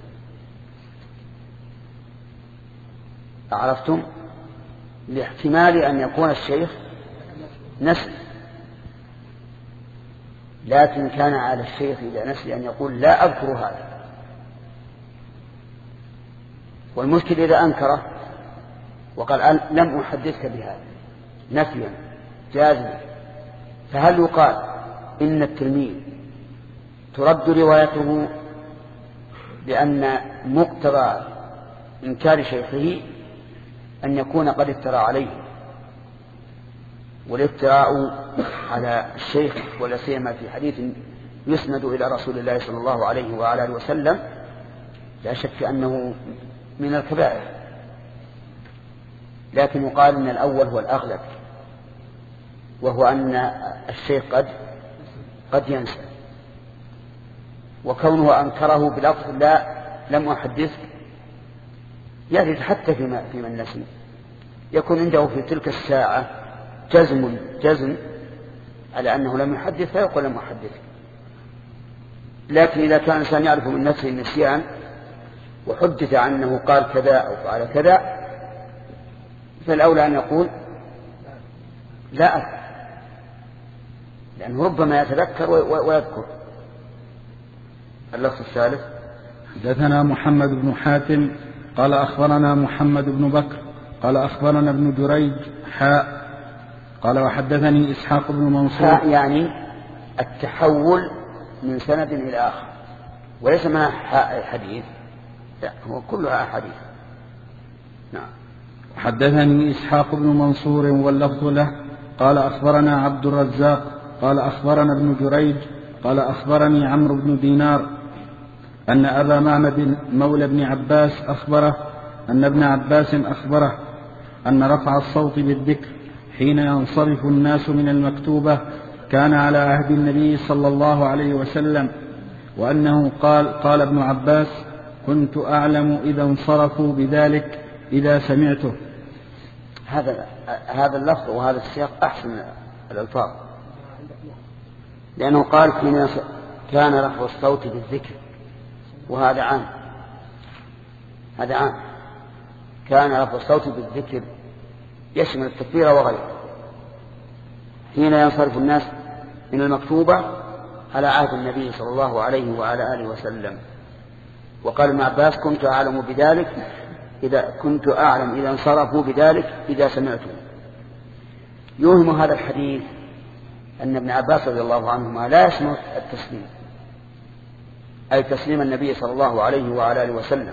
عرفتم؟ لاحتمال أن يكون الشيخ نسي، لكن كان على الشيخ إذا نسي أن يقول لا أذكر هذا. والمشكل إذا أنكره وقال لم أحدثك بهذا نفيا جازما، فهل يقال إن التلميذ ترد روايته لأن مقتضى إنكار شيخه أن يكون قد افترى عليه؟ والافتراء على الشيخ ولا سيما في حديث يسند إلى رسول الله صلى الله عليه وعلى آله وسلم لا شك أنه من الكبائر، لكن يقال أن الأول هو الأغلب، وهو أن الشيخ قد قد ينسى، وكونه أنكره بلفظ لا لم أحدثك يجد حتى في في من نسي يكون عنده في تلك الساعة جزم جزم على أنه لم يحدث فيقول لم أحدثك. لكن إذا كان الإنسان يعرف من نفسه النسيان وحدث عنه قال كذا أو قال كذا فالأولى أن يقول لا أذكر، لأنه ربما يتذكر ويذكر. اللفظ الثالث. حدثنا محمد بن حاتم قال أخبرنا محمد بن بكر قال أخبرنا ابن جريج حاء قال وحدثني إسحاق بن منصور. حاء يعني التحول من سند إلى آخر، وليس معها حاء حديث، لا هو كلها حديث. نعم. حدثني إسحاق بن منصور واللفظ له قال أخبرنا عبد الرزاق قال أخبرنا ابن جريج قال أخبرني عمرو بن دينار أن أبا معبد مولى بن عباس أخبره أن ابن عباس أخبره أن رفع الصوت بالذكر حين ينصرف الناس من المكتوبة كان على عهد النبي صلى الله عليه وسلم، وأنه قال قال ابن عباس كنت أعلم إذا انصرفوا بذلك إذا سمعته. هذا هذا اللفظ وهذا السياق أحسن الألفاظ، لأنه قال حين كان رفع الصوت بالذكر، وهذا عام، هذا عام. كان رفع الصوت بالذكر يشمل التكبير وغيره حين ينصرف الناس من المكتوبة على عهد النبي صلى الله عليه وعلى آله وسلم. وقال ابن عباس كنت أعلم بذلك إذا كنت أعلم إذا انصرفوا بذلك إذا سمعتم. يوهم هذا الحديث أن ابن عباس رضي الله عنهما لا يسمع التسليم، أي تسليم النبي صلى الله عليه وعلى آله وسلم،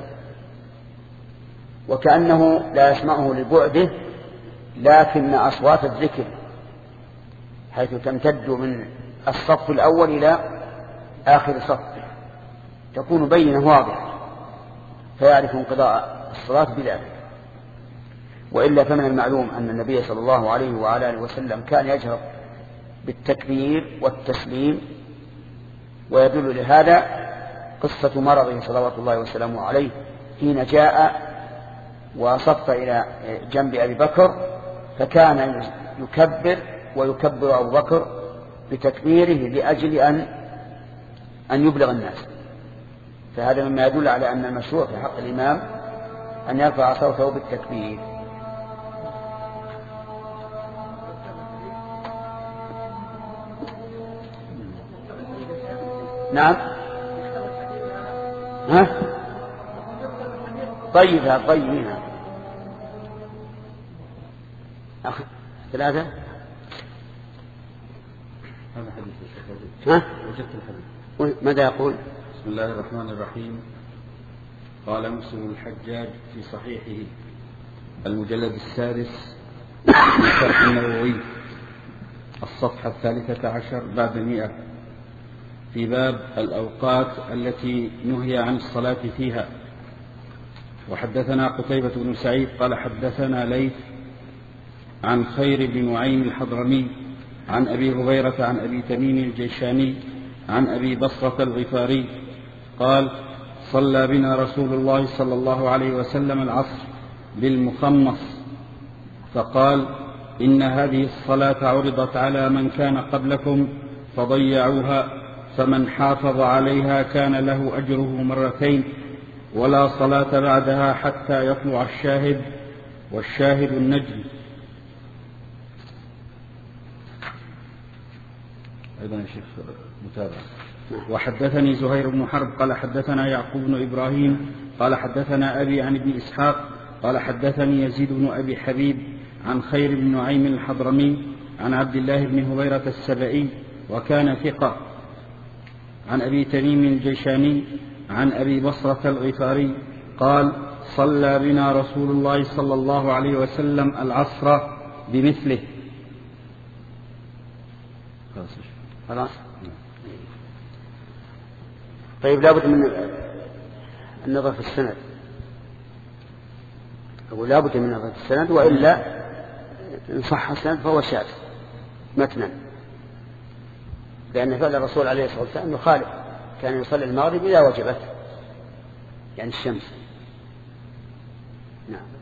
وكأنه لا يسمعه لبعده، لكن أصوات الذكر حيث تمتد من الصف الأول إلى آخر صف تكون بينة واضحة، فيعرف انقضاء الصلاة بذلك. وإلا فمن المعلوم أن النبي صلى الله عليه وعلى آله وسلم كان يجهر بالتكبير والتسليم، ويدل لهذا قصة مرضه صلوات الله وسلامه عليه حين جاء وصف إلى جنب أبي بكر، فكان يكبر ويكبر أبو بكر بتكبيره لأجل أن أن يبلغ الناس. فهذا مما يدل على أن المشروع في حق الإمام أن يرفع صوته بالتكبير. نعم. ها؟ طيبها طيبها أخ... ثلاثة. هذا حديث. ها؟ وجدت الحديث. ماذا يقول؟ بسم الله الرحمن الرحيم. قال مسلم الحجاج في صحيحه المجلد السادس من شرح النووي الصفحة الثالثة عشر بعد مئة في باب الأوقات التي نهي عن الصلاة فيها. وحدثنا قتيبة بن سعيد قال حدثنا ليث عن خير بن نعيم الحضرمي عن أبي هريرة عن أبي تميم الجيشاني عن أبي بصرة الغفاري قال صلى بنا رسول الله صلى الله عليه وسلم العصر بالمخمص، فقال إن هذه الصلاة عرضت على من كان قبلكم فضيعوها، فمن حافظ عليها كان له أجره مرتين، ولا صلاة بعدها حتى يطلع الشاهد، والشاهد النجم. أيضا يا شيخ متابعة. وحدثني زهير بن حرب قال حدثنا يعقوب بن إبراهيم قال حدثنا أبي عن ابن إسحاق قال حدثني يزيد بن أبي حبيب عن خير بن نعيم الحضرمي عن عبد الله بن هبيرة السبئي وكان ثقة عن أبي تميم الجيشاني عن أبي بصرة الغفاري قال صلى بنا رسول الله صلى الله عليه وسلم العصر بمثله. خلاص. طيب لابد من النظر في السند، أقول لابد من النظر في السند، وإلا إن صح السند فهو شاذ متنا، لأن فعل الرسول عليه الصلاة والسلام يخالف، كان يصلي المغرب إذا وجبت يعني الشمس. نعم.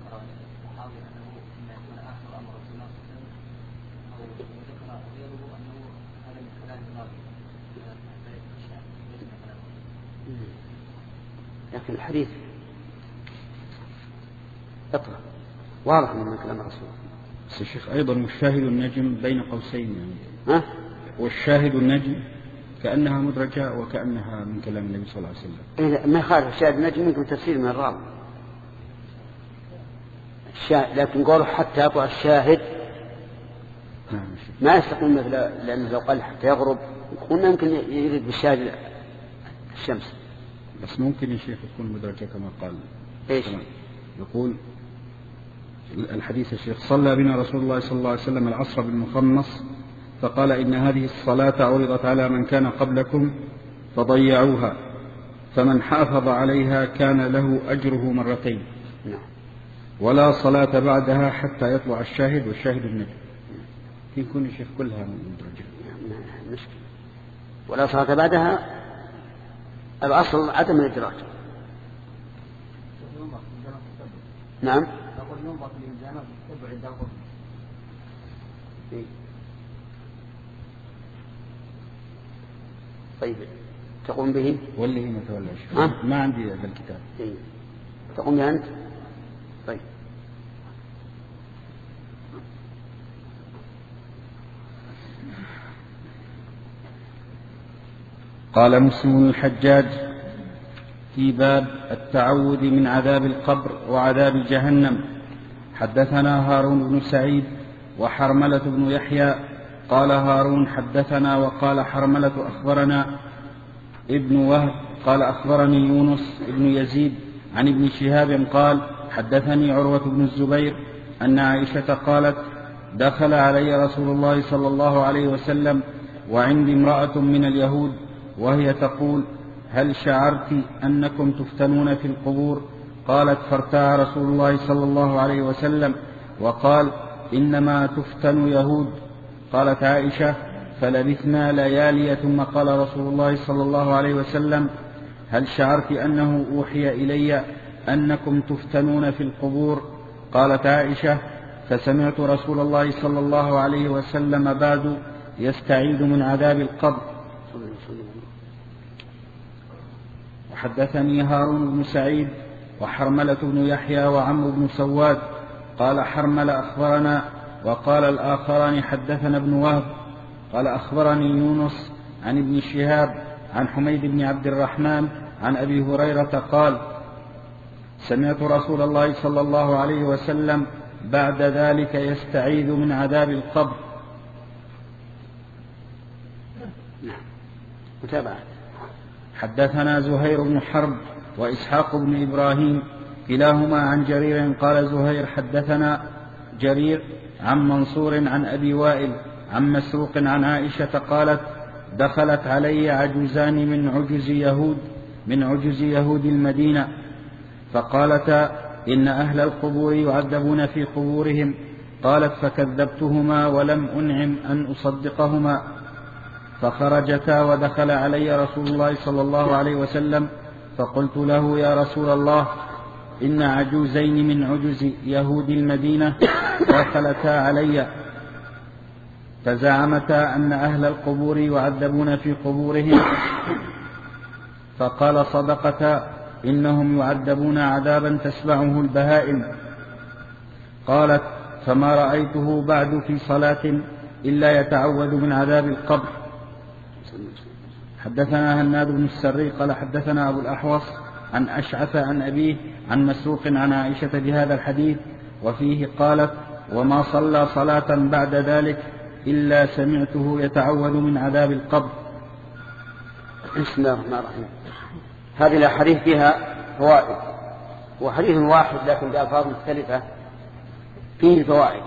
لكن الحديث اقرأ واضح من كلام الرسول. بس الشيخ أيضا والشاهد النجم بين قوسين يعني. ها؟ والشاهد النجم كأنها مدرجة وكأنها من كلام النبي صلى الله عليه وسلم. إيه ما يخالف الشاهد النجم يمكن تفسير من الراوي، لكن قالوا حتى يطلع الشاهد ما يستقيم، مثل لأنه لو قال حتى يغرب قلنا يمكن يريد بالشاهد الشمس. بس ممكن يا شيخ تكون مدرجة كما قال. إيش؟ يقول الحديث يا شيخ: صلى بنا رسول الله صلى الله عليه وسلم العصر بالمخمص فقال: إن هذه الصلاة عرضت على من كان قبلكم فضيعوها، فمن حافظ عليها كان له أجره مرتين، ولا صلاة بعدها حتى يطلع الشاهد والشاهد النجم. يكون الشيخ كلها مدرجة. ولا صلاة بعدها، الأصل عدم الإدراج. نعم. طيب تقوم به واللي هي متولى الشيخ. ما عندي هذا الكتاب. إيه؟ تقوم به أنت. طيب قال مسلم الحجاج في باب التعوذ من عذاب القبر وعذاب جهنم: حدثنا هارون بن سعيد وحرملة بن يحيى. قال هارون: حدثنا، وقال حرملة: أخبرنا ابن وهب قال أخبرني يونس بن يزيد عن ابن شهاب قال: حدثني عروة بن الزبير أن عائشة قالت: دخل علي رسول الله صلى الله عليه وسلم وعندي امرأة من اليهود وهي تقول: هل شعرت أنكم تفتنون في القبور؟ قالت: فارتاع رسول الله صلى الله عليه وسلم وقال: إنما تفتن يهود. قالت عائشة: فلبثنا ليالي ثم قال رسول الله صلى الله عليه وسلم: هل شعرت أنه أوحي إلي أنكم تفتنون في القبور؟ قالت عائشة: فسمعت رسول الله صلى الله عليه وسلم بعد يستعيذ من عذاب القبر. وحدثني هارون بن سعيد وحرملة بن يحيى وعمرو بن سواد. قال حرملة: أخبرنا، وقال الآخران: حدثنا ابن وهب قال أخبرني يونس عن ابن شهاب عن حميد بن عبد الرحمن عن أبي هريرة قال: سمعت رسول الله صلى الله عليه وسلم بعد ذلك يستعيذ من عذاب القبر. متابعة. حدثنا زهير بن حرب وإسحاق بن إبراهيم كلاهما عن جرير. قال زهير: حدثنا جرير عن منصور عن أبي وائل عن مسروق عن عائشة قالت: دخلت علي عجوزان من عجز يهود من عجز يهود المدينة فقالتا: إن أهل القبور يعذبون في قبورهم. قالت: فكذبتهما ولم أنعم أن أصدقهما. فخرجتا ودخل علي رسول الله صلى الله عليه وسلم فقلت له: يا رسول الله، إن عجوزين من عجز يهود المدينة دخلتا علي فزعمتا أن أهل القبور يعذبون في قبورهم. فقال: صدقتا، إنهم يعذبون عذابا تسمعه البهائم. قالت: فما رأيته بعد في صلاة إلا يتعوذ من عذاب القبر. حدثنا هناد بن السري قال: حدثنا أبو الأحوص عن أشعث عن أبيه عن مسروق عن عائشة بهذا الحديث وفيه قالت: وما صلى صلاة بعد ذلك إلا سمعته يتعوذ من عذاب القبر. بسم الله الرحمن الرحيم. هذه الأحاديث فيها فوائد، وحديث واحد لكن بألفاظ مختلفة فيه فوائد.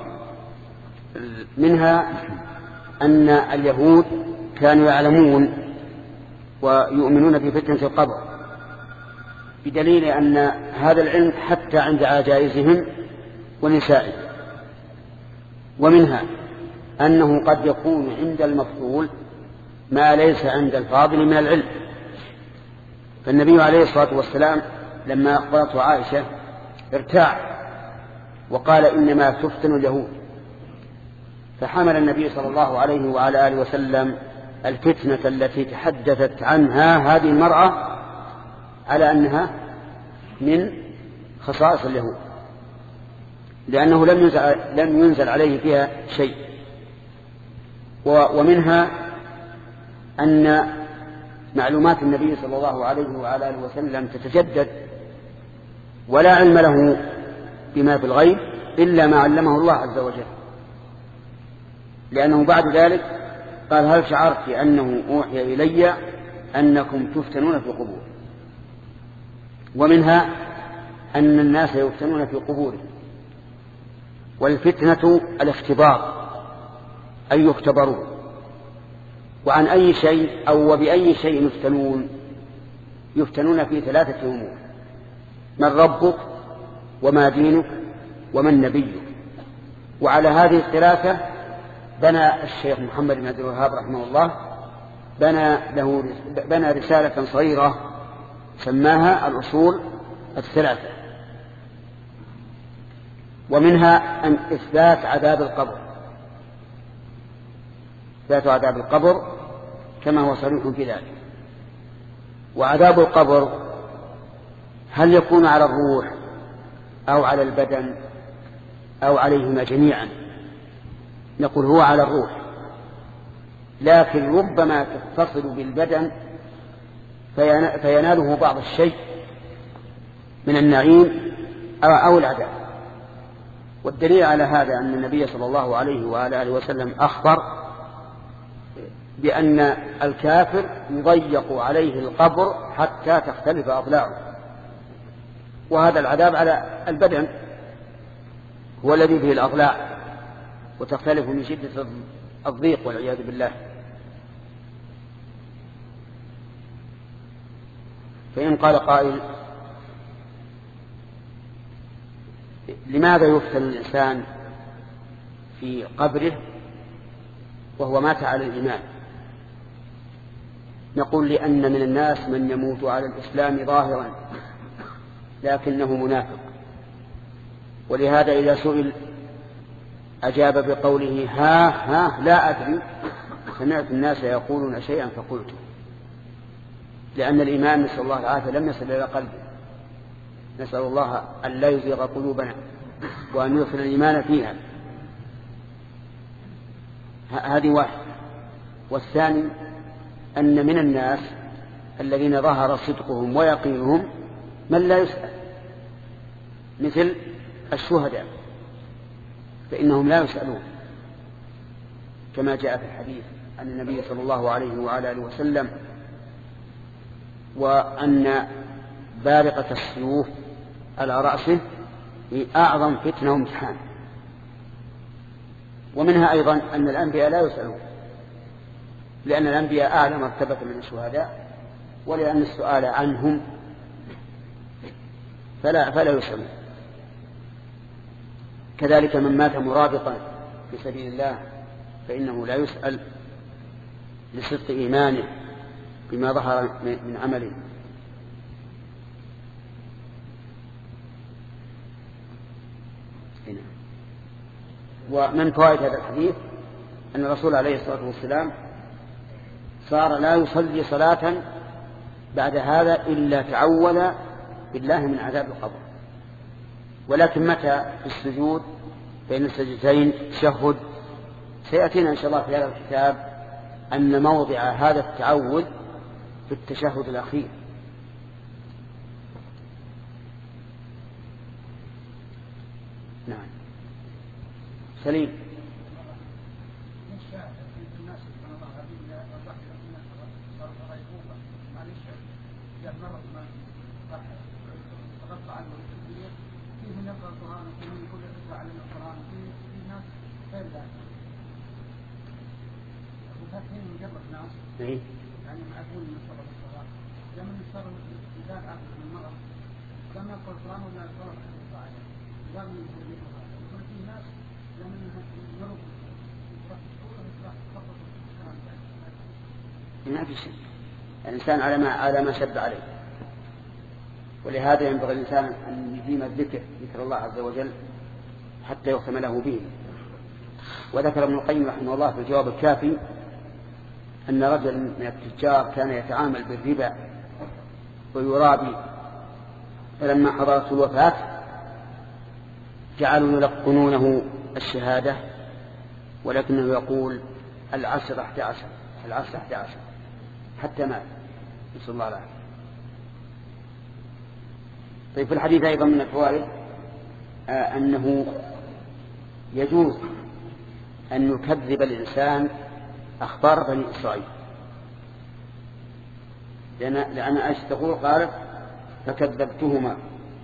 منها أن اليهود كانوا يعلمون ويؤمنون في فتنة القبر، بدليل أن هذا العلم حتى عند عجائزهم ونسائهم. ومنها أنه قد يكون عند المفضول ما ليس عند الفاضل من العلم. فالنبي عليه الصلاة والسلام لما أخبرته عائشة ارتاع وقال: إنما تفتن اليهود. فحمل النبي صلى الله عليه وعلى آله وسلم الفتنة التي تحدثت عنها هذه المرأة على أنها من خصائص اليهود، لأنه لم ينزل, لم ينزل عليه فيها شيء. ومنها أن معلومات النبي صلى الله عليه وعلى آله وسلم تتجدد، ولا علم له بما في الغيب إلا ما علمه الله عز وجل، لأنه بعد ذلك قال: هل شعرت أنه أوحي إلي أنكم تفتنون في القبور؟ ومنها أن الناس يفتنون في قبورهم، والفتنة الاختبار أن يختبرون. وعن أي شيء أو وبأي شيء يفتنون؟ يفتنون في ثلاثة أمور: من ربك، وما دينك، ومن نبيك. وعلى هذه الثلاثة بنى الشيخ محمد بن عبد الوهاب رحمه الله بنى له بنى رسالة صغيرة سماها الأصول الثلاثة. ومنها أن إثبات عذاب القبر، إثبات عذاب القبر كما هو صريح في ذلك. وعذاب القبر هل يكون على الروح أو على البدن أو عليهما جميعا؟ نقول هو على الروح، لكن ربما تتصل بالبدن فيناله بعض الشيء من النعيم أو العذاب. والدليل على هذا أن النبي صلى الله عليه وعلى آله وسلم أخبر بأن الكافر يضيق عليه القبر حتى تختلف أضلاعه، وهذا العذاب على البدن هو الذي فيه الأضلاع وتختلف من شدة الضيق والعياذ بالله. فإن قال قائل: لماذا يفتن الإنسان في قبره وهو مات على الإيمان؟ نقول: لأن من الناس من يموت على الإسلام ظاهرا لكنه منافق، ولهذا إذا سئل أجاب بقوله ها ها لا أدري، سمعت الناس يقولون شيئا فقلته، لأن الإيمان نسأل الله العافية لم يصل إلى قلبه. نسأل الله أن لا يزيغ قلوبنا وأن يدخل الإيمان فيها. هذه واحد. والثاني أن من الناس الذين ظهر صدقهم ويقينهم من لا يسأل، مثل الشهداء فإنهم لا يسألون، كما جاء في الحديث عن النبي صلى الله عليه وعلى آله وسلم: وأن بارقة السيوف على رأسه أعظم فتنة وامتحان. ومنها أيضا أن الأنبياء لا يسألون، لأن الأنبياء أعلى مرتبة من الشهداء، ولأن السؤال عنهم فلا, فلا يسألون. كذلك من مات مرابطا في سبيل الله فإنه لا يسأل لصدق إيمانه بما ظهر من عمله. هنا. ومن فوائد هذا الحديث أن الرسول عليه الصلاة والسلام صار لا يصلي صلاة بعد هذا إلا تعوذ بالله من عذاب القبر. ولكن متى في السجود بين السجدتين تشهد، سيأتينا إن شاء الله في هذا الكتاب أن موضع هذا التعوذ في التشهد الأخير. نعم. سليم. إيه؟ يعني معقول من صلاة الصلاة لما نصر إذا عقل من المرأة لما يقرأ القرآن ولا يقرأ القرآن لازم يقول يقول في ناس لما يمروا ما في شيء، الإنسان على ما على ما شب عليه. ولهذا ينبغي الإنسان أن يديم الذكر ذكر الله عز وجل حتى يختم له به. وذكر ابن القيم رحمه الله في الجواب الكافي أن رجل من التجار كان يتعامل بالربا ويرابي، فلما حضرته الوفاة جعلوا يلقنونه الشهادة ولكنه يقول العشر أحد عشر العشر أحد عشر حتى مات، نسأل الله العافية. طيب في الحديث أيضا من الفوائد آه أنه يجوز أن يكذب الإنسان أخبار بني إسرائيل، لأن, لأن عائشة تقول قالت فكذبتهما.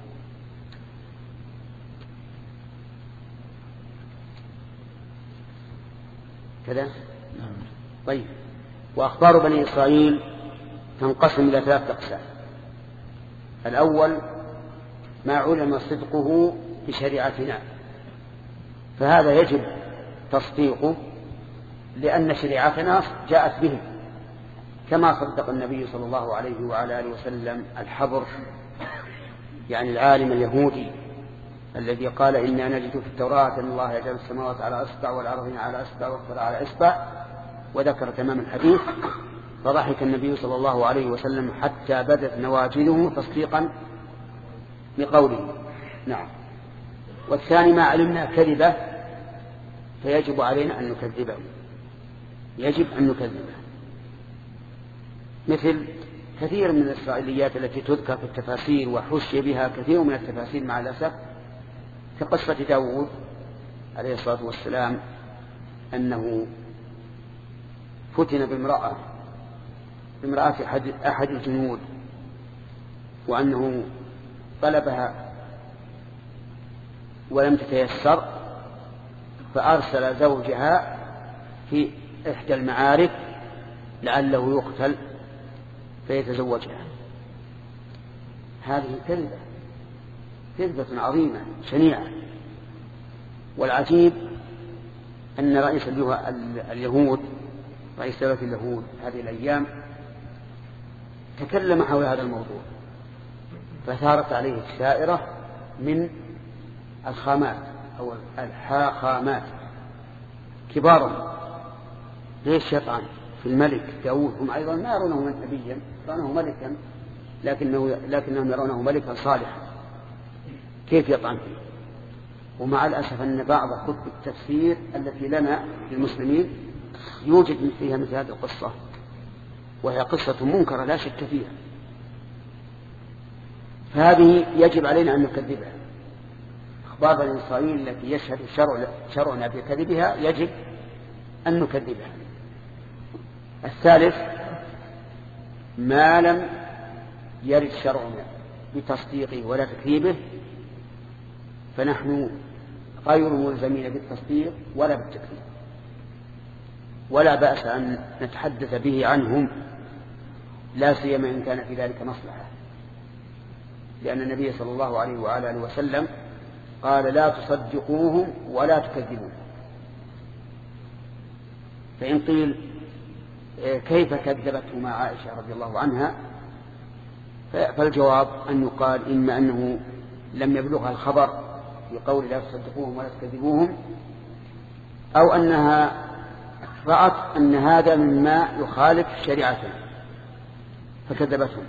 كذا. طيب. وأخبار بني إسرائيل تنقسم إلى ثلاثة أقسام. الأول ما علم صدقه بشريعتنا، فهذا يجب تصديقه لأن شريعتنا جاءت به، كما صدق النبي صلى الله عليه وعلى آله وسلم الحبر، يعني العالم اليهودي الذي قال إنا نجد في التوراة أن الله يجعل السماوات على أصبع والأرضين على أصبع والثرى على أصبع، وذكر تمام الحديث، فضحك النبي صلى الله عليه وسلم حتى بدت نواجذه تصديقا بقوله. نعم. والثاني ما علمنا كذبه فيجب علينا أن نكذبه، يجب أن نكذبه، مثل كثير من الإسرائيليات التي تذكر في التفاسير وحشي بها كثير من التفاسير مع الأسف، كقصة داود عليه الصلاة والسلام أنه فتن بامرأة بامرأة أحد الجنود، وأنه طلبها ولم تتيسر، فأرسل زوجها في إحدى المعارك لعله يقتل فيتزوجها. هذه كذبة كذبة عظيمة شنيعة. والعجيب أن رئيس اليهود رئيس دولة اليهود هذه الأيام تكلم حول هذا الموضوع، فثارت عليه السائرة من الخامات أو الحاخامات كبارا. ليش يطعن في الملك داود؟ هم أيضا ما يرونه نبيا، يرونه ملكا، لكنه لكنهم يرونه ملكا صالحا، كيف يطعن فيه؟ ومع الأسف أن بعض كتب التفسير التي لنا للمسلمين يوجد فيها مثل هذه القصة، وهي قصة منكرة لا شك فيها، فهذه يجب علينا أن نكذبها. أخبار بني إسرائيل التي يشهد الشرع شرعنا بكذبها يجب أن نكذبها. الثالث ما لم يرد شرعنا بتصديقه ولا تكذيبه فنحن غير ملزمين بالتصديق ولا بالتكذيب، ولا بأس أن نتحدث به عنهم، لا سيما إن كان في ذلك مصلحة، لأن النبي صلى الله عليه وعلى آله وسلم قال لا تصدقوهم ولا تكذبوهم. فإن قيل كيف كذبتهما عائشة رضي الله عنها، فالجواب أن يقال إما أنه لم يبلغها الخبر بقول لا تصدقوهم ولا تكذبوهم، أو أنها رأت أن هذا مما يخالف شريعتنا فكذبتهم.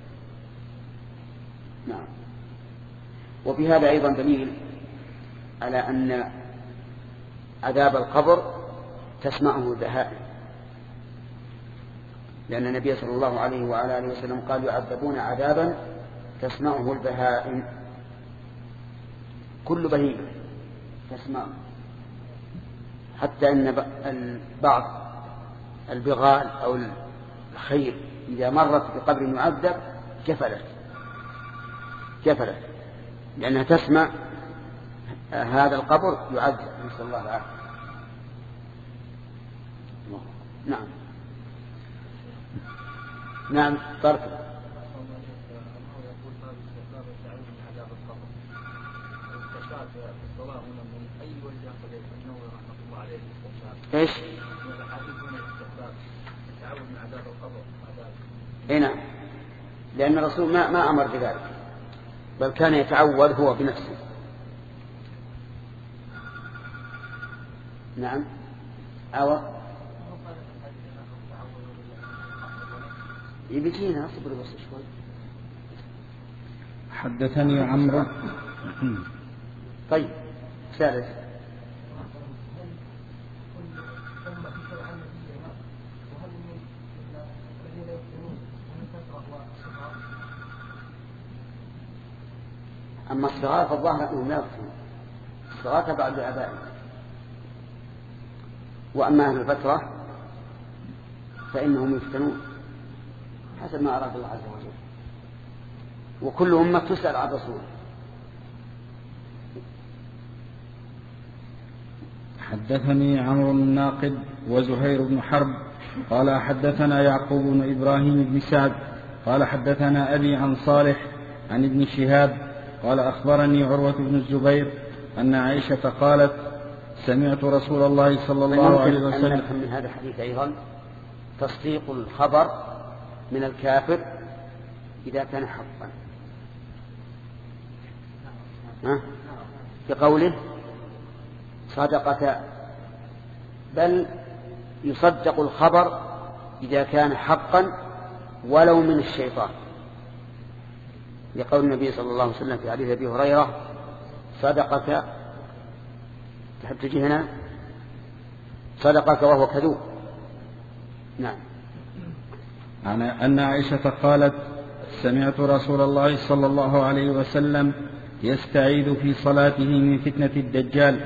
نعم. وفي هذا أيضا دليل على أن عذاب القبر تسمعه البهائم، لأن النبي صلى الله عليه وعلى آله وسلم قال يعذبون عذابا تسمعه البهائم، كل بهيمة تسمع، حتى أن بعض البغال أو الخيل إذا مرت بقبر يعذب جفلت جفلت لأنها تسمع هذا القبر يعذب، نسأل الله العافية. نعم. نعم. ترك ايش؟ اي نعم، لأن الرسول ما ما أمر بذلك، بل كان يتعوذ هو بنفسه. نعم. أو يبتينا أصبر بس شوي. حدثني عمرو. طيب. ثالث أما الصغار فالظاهر أنهم لا يفتنون، الصغار تبع لآبائهم، وأما أهل الفترة فإنهم يفتنون حسب ما أراد الله عز وجل. وكل أمة تسأل عن رسول. حدثني عمرو الناقد وزهير بن حرب قال حدثنا يعقوب بن إبراهيم بن سعد قال حدثنا أبي عن صالح عن ابن شهاب قال أخبرني عروة بن الزبير أن عائشة قالت سمعت رسول الله صلى الله عليه وسلم. أن نفهم من هذا الحديث أيضا تصديق الخبر من الكافر إذا كان حقا، بقوله صدقة، بل يصدق الخبر إذا كان حقا ولو من الشيطان، لقول النبي صلى الله عليه وسلم في حديث أبي هريرة صدقك، تحب تجي هنا صدقك وهو كذوب. نعم. أن عائشة قالت سمعت رسول الله صلى الله عليه وسلم يستعيذ في صلاته من فتنة الدجال.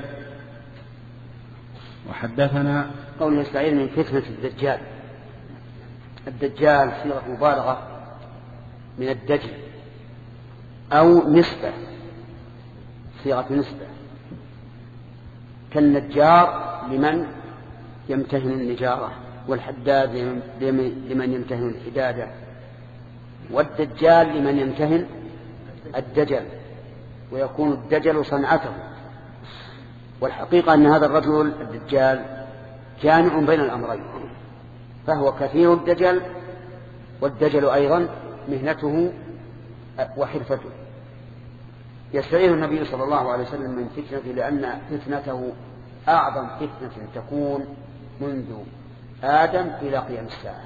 وحدثنا قول يستعيذ من فتنة الدجال، الدجال صيغة مبالغة من الدجل أو نسبة، صيغة نسبة، كالنجار لمن يمتهن النجارة، والحداد لمن يمتهن الحدادة، والدجال لمن يمتهن الدجل، ويكون الدجل صنعته. والحقيقة أن هذا الرجل الدجال جامع بين الأمرين، فهو كثير الدجل، والدجل أيضا مهنته وحرفته. يستعيذ النبي صلى الله عليه وسلم من فتنته لأن فتنته أعظم فتنة تكون منذ آدم إلى قيام الساعة،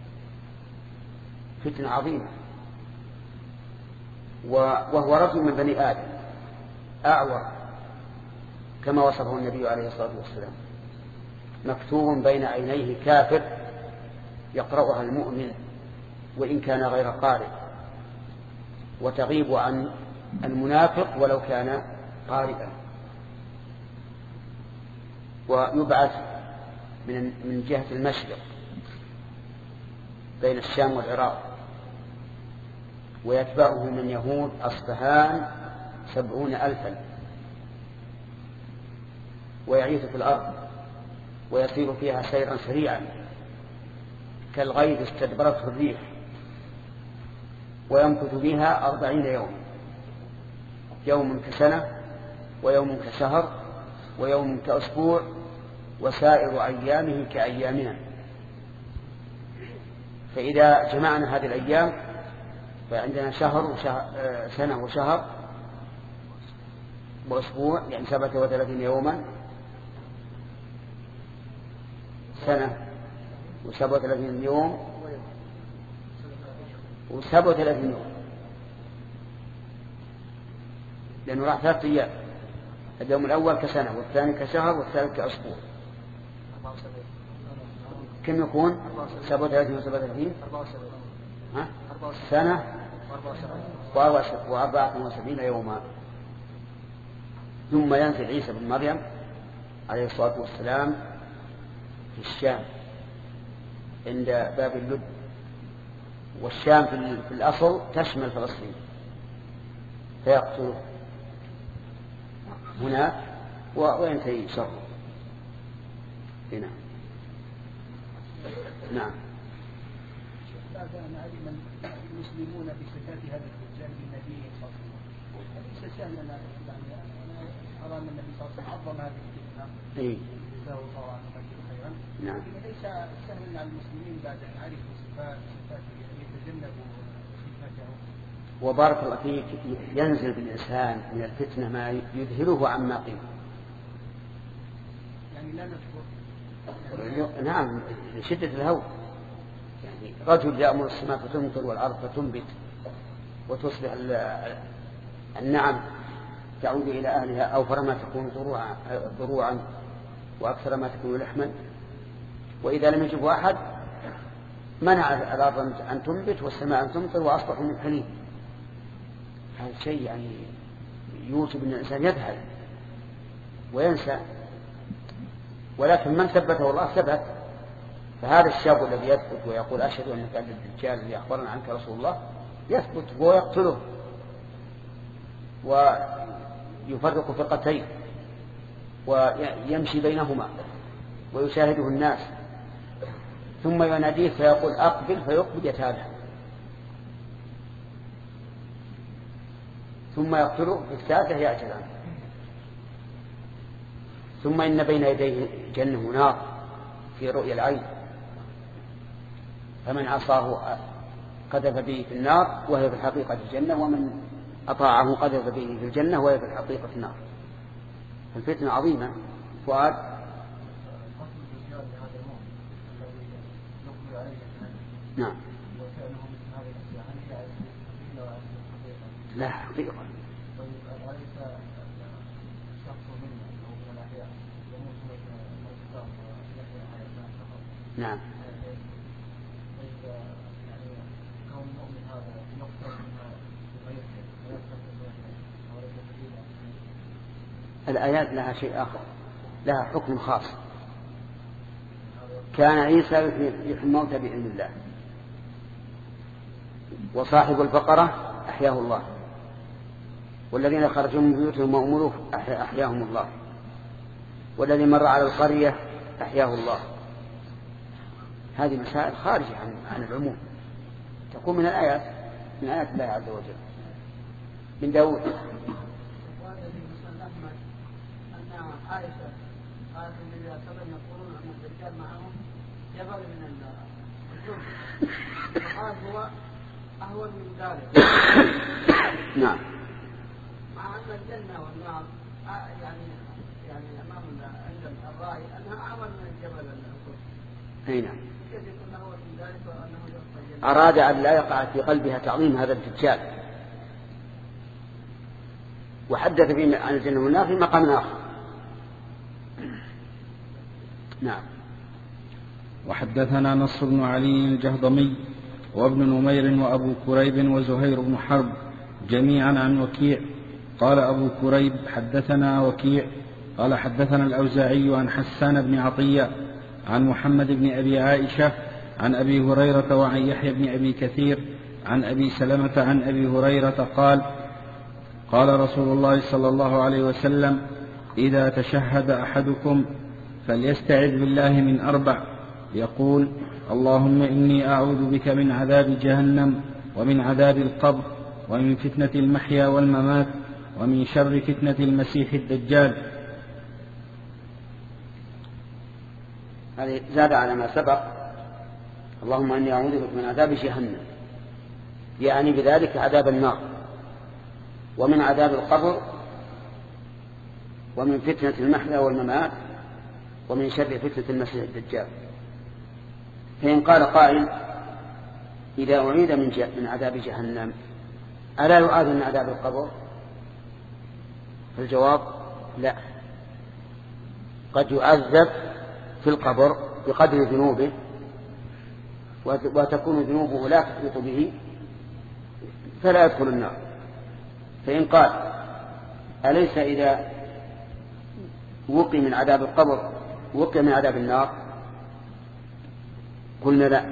فتنة عظيمة. وهو رجل من بني آدم أعور كما وصفه النبي عليه الصلاة والسلام، مكتوب بين عينيه كافر يقرأها المؤمن وإن كان غير قارئ، وتغيب عن المنافق ولو كان قارئا. ويبعث من من جهة المشرق بين الشام والعراق، ويتبعه من يهود أصفهان سبعون ألفا، ويعيث في الأرض ويسير فيها سيرا سريعا كالغيث استدبرته الريح، ويمكث بها أربعين يوم، يوم كسنة ويوم كشهر ويوم كأسبوع، وسائر أيامه كأيامنا. فإذا جمعنا هذه الأيام فعندنا شهر وشهر سنة وشهر وأسبوع، يعني سبعة وثلاثين يوما سنة، وسبعة وثلاثين يوم وسبعة وثلاثين يوم، لأنه راح ثلاثة أيام، اليوم الأول كسنة والثاني كشهر والثالث كأسبوع، كم يكون؟ سبعة وثلاثين وسبعة وثلاثين سنة وأربعة وسبعين يوما. ثم ينزل عيسى بن مريم عليه الصلاة والسلام في الشام عند باب اللد، والشام في الأصل تشمل فلسطين، فيقتل هناك وينتهي شره هنا. نعم. بعد أن علم المسلمون بصفات هذا الدجال بالنبي صلى الله عليه وسلم، أليس سهلا يعني أرى أن النبي صلى الله عليه وسلم عظم هذه الفتنة جزاه الله عنه خيرا، نعم. ليس سهلا على المسلمين بعد أن عرفوا صفات صفاته أن يتجنبوا فتنته؟ وبارك الله فيك، ينزل بالإنسان من الفتنة ما يذهله عما قيل. يعني لا نشكر. نعم، لشدة الهول. يعني رجل يأمر السماء فتمطر والأرض فتنبت وتصبح النعم تعود إلى أهلها أوفر ما تكون ضروعا وأكثر ما تكون لحما، وإذا لم يجب أحد منع الأرض أن تنبت والسماء أن تمطر وأصبحوا من حليب. هذا شيء يعني يوجب أن الإنسان يذهل وينسى، ولكن من ثبته الله ثبت. فهذا الشاب الذي يثبت ويقول أشهد أنك أنت الدجال الذي أخبرنا عنك رسول الله يثبت ويقتله ويفرق فرقتين ويمشي بينهما ويشاهده الناس، ثم يناديه فيقول أقبل فيقبل يتابع، ثم يقتله في الثالثة يأتي عنه. ثم إن بين يديه جنة ونار في رؤيا العين، فمن عصاه قذف به في النار وهي في الحقيقة الجنة، ومن أطاعه قذف به في الجنة وهي في الحقيقة النار. الفتنة عظيمة. فؤاد. نعم. لا حقيقة. نعم. الآيات لها شيء آخر، لها حكم خاص. كان عيسى يحيي الموتى بإذن الله، وصاحب البقرة أحياه الله، والذين خرجوا من بيوتهم وأمروا أحياهم الله، والذي مر على القرية أحياه الله. هذه مسائل خارجة عن, عن العموم، تكون من الآيات من آيات الله عز وجل. من داود. عائشة قالت النبي صلى الله عليه وسلم يقولون أن الدجال معهم جبل من الجند، فقال هو أهون من ذلك. نعم. مع أن الجنة والنار يعني يعني أمام عند الرأي أنها أعظم من الجبل الكبير. أي نعم. كيف يكون أهون من ذلك وأنه يقتل؟ أراد أن لا يقع في قلبها تعظيم هذا الدجال، وحدث به عن الجنة والنار في مقام آخر. نعم. وحدثنا نصر بن علي الجهضمي وابن نمير وأبو كريب وزهير بن حرب جميعا عن وكيع قال أبو كريب حدثنا وكيع قال حدثنا الأوزاعي عن حسان بن عطية عن محمد بن أبي عائشة عن أبي هريرة وعن يحيى بن أبي كثير عن أبي سلمة عن أبي هريرة قال قال رسول الله صلى الله عليه وسلم إذا تشهد أحدكم فليستعذ بالله من أربع، يقول اللهم إني أعوذ بك من عذاب جهنم ومن عذاب القبر ومن فتنة المحيا والممات ومن شر فتنة المسيح الدجال. هذه زاد على ما سبق، اللهم إني أعوذ بك من عذاب جهنم، يعني بذلك عذاب النار، ومن عذاب القبر، ومن فتنة المحيا والممات، ومن شر فتنة المسيح الدجال. فإن قال قائل إذا أعيد من, من عذاب جهنم ألا يعاذ من عذاب القبر؟ فالجواب لا، قد يعذب في القبر بقدر ذنوبه، وتكون ذنوبه لا تحيط به فلا يدخل النار. فإن قال أليس إذا وقي من عذاب القبر وقي من عذاب النار؟ قلنا لا،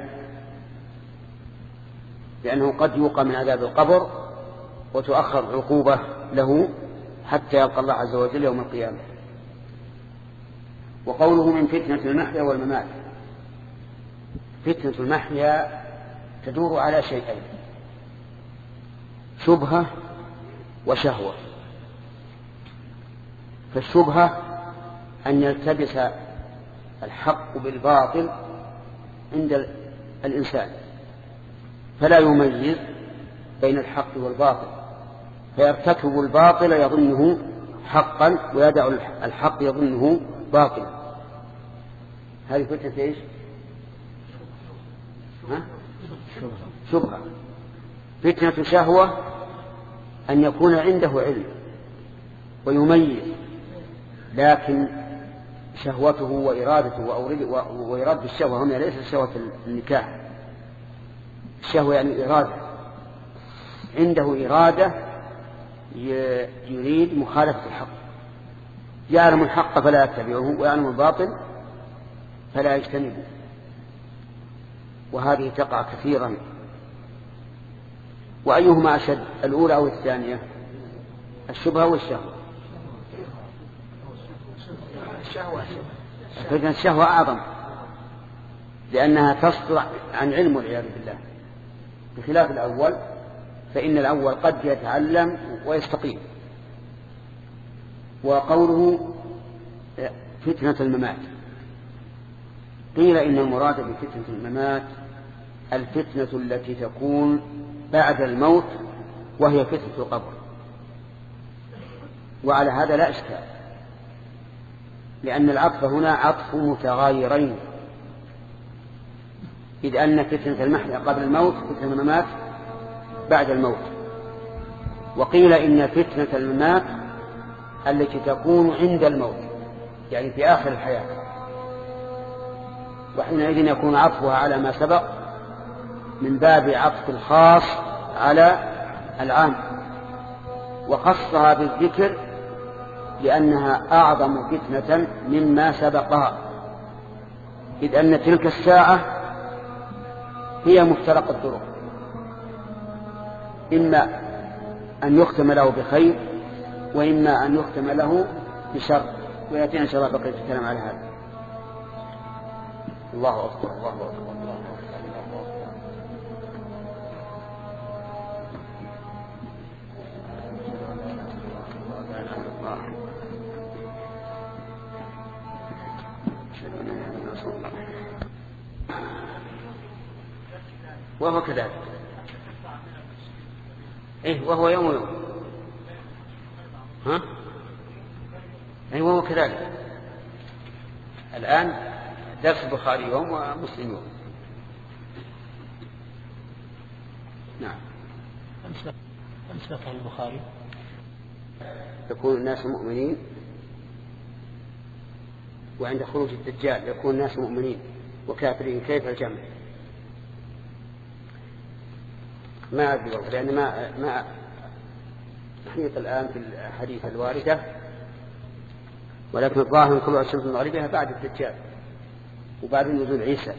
لأنه قد يوقى من عذاب القبر وتؤخر عقوبة له حتى يلقى الله عز وجل يوم القيامة. وقوله من فتنة المحيا والممات، فتنة المحيا تدور على شيئين: شبهة وشهوة. فالشبهة أن يلتبس الحق بالباطل عند الإنسان فلا يميز بين الحق والباطل، فيرتكب الباطل يظنه حقا ويدع الحق يظنه باطلا. هذه فتنة ايش؟ ها؟ شبهة. فتنة شهوة أن يكون عنده علم ويميز، لكن شهوته وإرادته وإرادة الشهوة هنا ليس شهوة النكاح، الشهوة يعني إرادة، عنده إرادة يريد مخالفة الحق، يعلم الحق فلا يتبعه ويعلم الباطل فلا يجتنبه، وهذه تقع كثيرا. وأيهما أشد، الأولى أو الثانية؟ الشبهة والشهوة. فتنة الشهوة أعظم لأنها تصدر عن علم والعياذ بالله، بخلاف الأول فإن الأول قد يتعلم ويستقيم. وقوله فتنة الممات، قيل إن المراد بفتنة الممات الفتنة التي تكون بعد الموت وهي فتنة القبر، وعلى هذا لا إشكال، لأن العطف هنا عطف متغايرين، إذ أن فتنة المحيا قبل الموت فتنة الممات بعد الموت. وقيل إن فتنة الممات التي تكون عند الموت يعني في آخر الحياة، وحينئذ يكون عطفها على ما سبق من باب عطف الخاص على العام، وخصها بالذكر لأنها أعظم فتنة مما سبقها، إذ أن تلك الساعة هي مفترق الطرق، إما أن يختم له بخير وإما أن يختم له بشر، ويأتينا إن شاء الله بقية الكلام على هذا. الله أكبر الله أكبر الله أكبر. وهو كذلك إيه وهو يوم يوم ها أي وهو كذلك. الآن درس البخاري يوم ومسلم يوم. نعم. أمس البخاري يكون الناس مؤمنين، وعند خروج الدجال يكون الناس مؤمنين وكافرين، كيف الجمع؟ ما أدري والله، لأن ما ما أحيط الآن في الحديث الواردة، ولكن الظاهر طلوع الشمس من مغربها بعد الدجال وبعد نزول عيسى.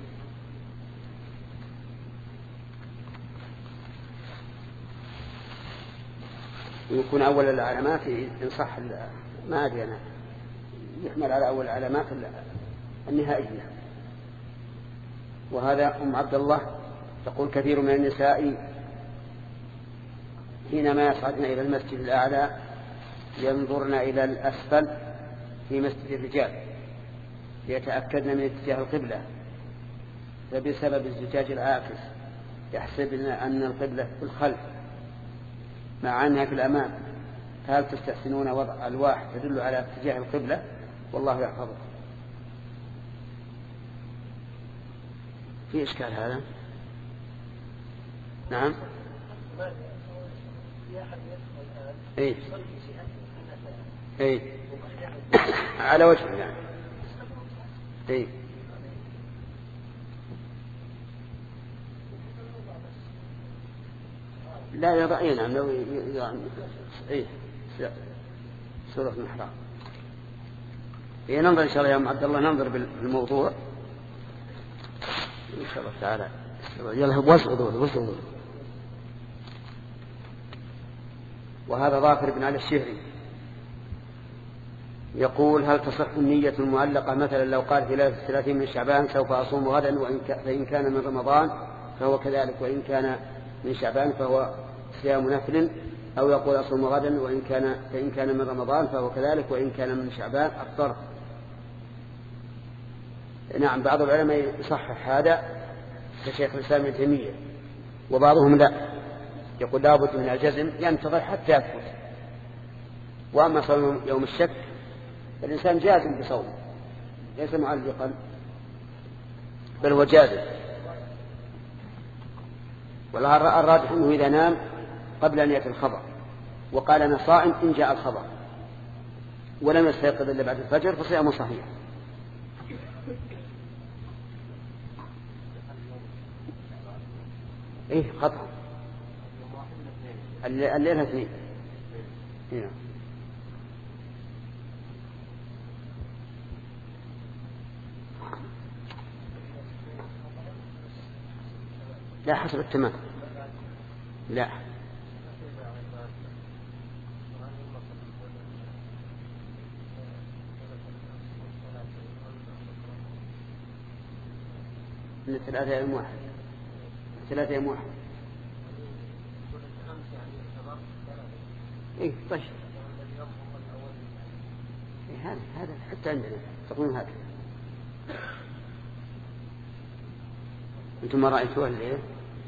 يكون أول العلامات إن صح ما أدري أنا يحمل على أول العلامات النهائية. وهذا أم عبد الله تقول كثير من النساء حينما يصعدن إلى المسجد الأعلى ينظرن إلى الأسفل في مسجد الرجال ليتأكدن من اتجاه القبلة، فبسبب الزجاج العاكس يحسبن أن القبلة في الخلف مع أنها في الأمام. هل تستحسنون وضع ألواح تدل على اتجاه القبلة؟ والله يحفظكم. في إشكال هذا؟ نعم. ايه ايه على وجهه يعني ايه لا يضعين نعم لو يعني ايه سورة المحراب. إيه ننظر إن شاء الله يا أم عبد الله، ننظر بالموضوع إن شاء الله تعالى. يلا وصعدوا وصعدوا. وهذا ظافر بن علي الشهري يقول هل تصح النية المعلقة مثلا لو قال في ليلة الثلاثين من شعبان سوف أصوم غدا وإن فإن كان من رمضان فهو كذلك وإن كان من شعبان فهو صيام نفل، أو يقول أصوم غدا وإن كان فإن كان من رمضان فهو كذلك وإن كان من شعبان أفطر. نعم بعض العلماء يصحح هذا كشيخ الإسلام ابن تيمية، وبعضهم لا يقول لابد من الجزم ينتظر حتى يثبت. وأما صوم يوم الشك الإنسان جازم بصوم ليس معلقا بل هو جازم. والراجح أنه إذا نام قبل أن يأتي الخبر وقال أنا صائم إن جاء الخبر ولم يستيقظ إلا بعد الفجر فصيامه صحيح. إيه قطعا الليلة اثنين. هنا لا حسب التمام لا من ثلاثة أيام واحد ثلاثة أيام واحد إيه طيب إيه هذا هذا حتى عندنا تقوم هذا. أنتم ما رأيتوها الليلة؟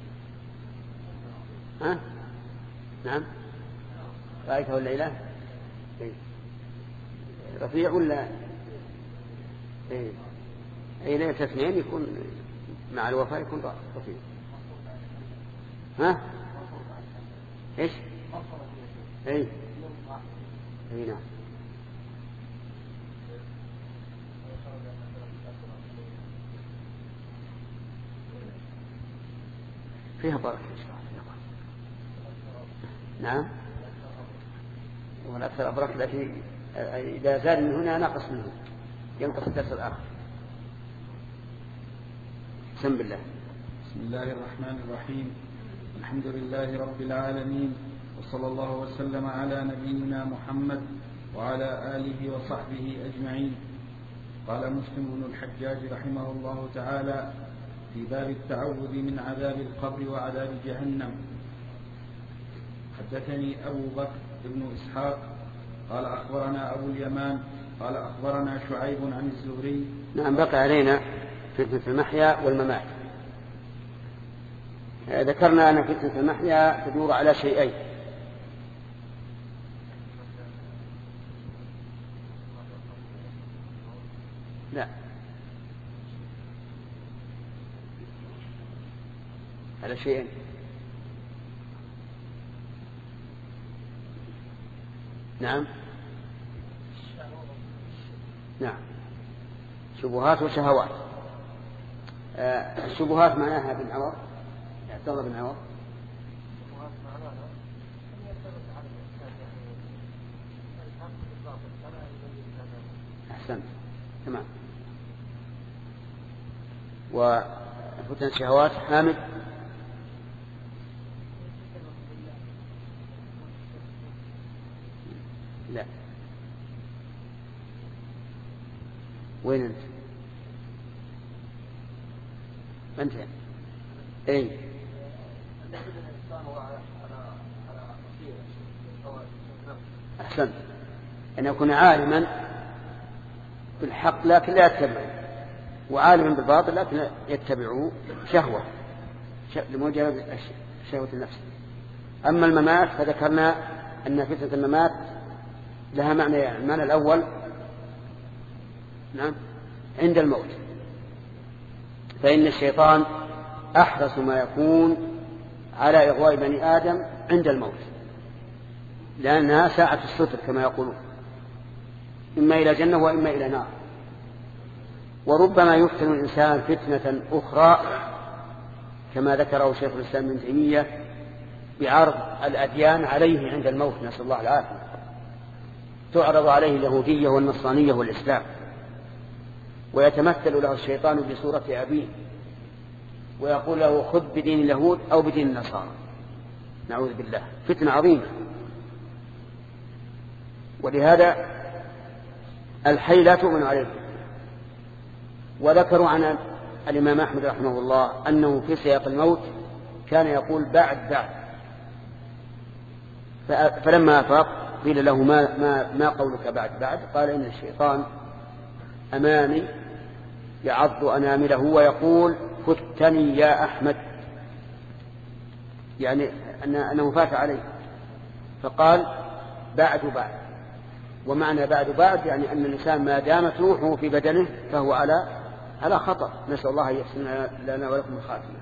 ها؟ نعم رأيته الليلة؟ إيه؟ رفيع ولا إيه؟ أي ليلة اثنين يكون مع الوفاة يكون رفيع. ها؟ إيش؟ إيه؟ إيه نعم. فيها بركة إن شاء الله. نعم والأكثر أبرك لكن إذا زاد من هنا نقص منه ينقص الدرس الآخر. بسم الله. بسم الله الرحمن الرحيم. الحمد لله رب العالمين وصلى الله وسلم على نبينا محمد وعلى آله وصحبه أجمعين. قال مسلم بن الحجاج رحمه الله تعالى في باب التعوذ من عذاب القبر وعذاب جهنم: حدثني أبو بكر بن إسحاق قال أخبرنا أبو اليمان قال أخبرنا شعيب عن الزهري. نعم بقى علينا فتنة المحيا والممات. ذكرنا أن فتنة المحيا تدور على شيئين: لا على شيئين نعم نعم شبهات وشهوات. آه الشبهات معناها بن عوض عبد الله بن عوض. أحسنت تمام. وفتن الشهوات حامد. لا وين أنت؟ أنت أي أحسنت أن يكون عالما بالحق لكن لا يتبعه، وعالما بالباطل لكن يتبعه شهوة لمجرد شهوة النفس. أما الممات فذكرنا أن فتنة الممات لها معنى يعني. المعنى الأول نعم عند الموت، فإن الشيطان أحرص ما يكون على إغواء بني آدم عند الموت، لأنها ساعة الستر كما يقولون، إما إلى جنة وإما إلى نار. وربما يفتن الإنسان فتنة أخرى كما ذكره شيخ الإسلام ابن تيمية بعرض الأديان عليه عند الموت، نسأل الله العافية. تعرض عليه اليهودية والنصرانية والإسلام، ويتمثل له الشيطان بصورة أبيه ويقول له خذ بدين اليهود أو بدين النصارى، نعوذ بالله. فتنة عظيمة. ولهذا الحي لا تؤمن عليه. وذكروا عن الإمام أحمد رحمه الله أنه في سياق الموت كان يقول بعد بعد، فلما أفاق قيل له ما, ما, ما قولك بعد بعد؟ قال إن الشيطان أمامي يعض أنامله ويقول فتني يا أحمد، يعني أنه فات عليه، فقال بعد بعد. ومعنى بعد بعد يعني أن الإنسان ما دامت روحه في بدنه فهو على على خطر، نسأل الله يحسن لنا ولكم الخاتمة.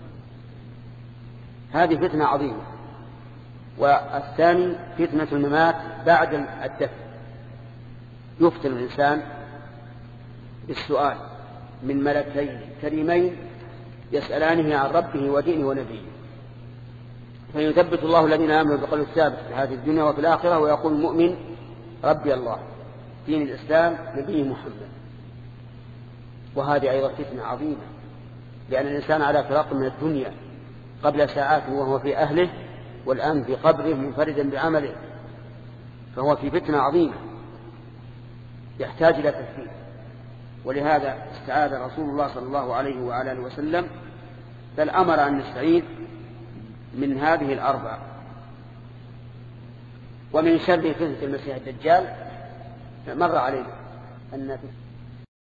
هذه فتنة عظيمة. والثاني فتنة الممات بعد الدفن، يفتن الإنسان بالسؤال من ملكين كريمين يسألانه عن ربه ودينه ونبيه، فيثبت الله الذين آمنوا بقول الثابت في هذه الدنيا وفي الآخرة، ويقول المؤمن ربي الله دين الإسلام نبيه محمد. وهذه أيضا فتنة عظيمة، لأن الإنسان على فراق من الدنيا قبل ساعات وهو في أهله، والآن في قبره منفردا بعمله، فهو في فتنة عظيمة يحتاج إلى تفكير. ولهذا استعاذ رسول الله صلى الله عليه وعلى آله وسلم، بل أمر أن نستعيذ من هذه الأربع. ومن شر فتنة المسيح الدجال مر علينا أن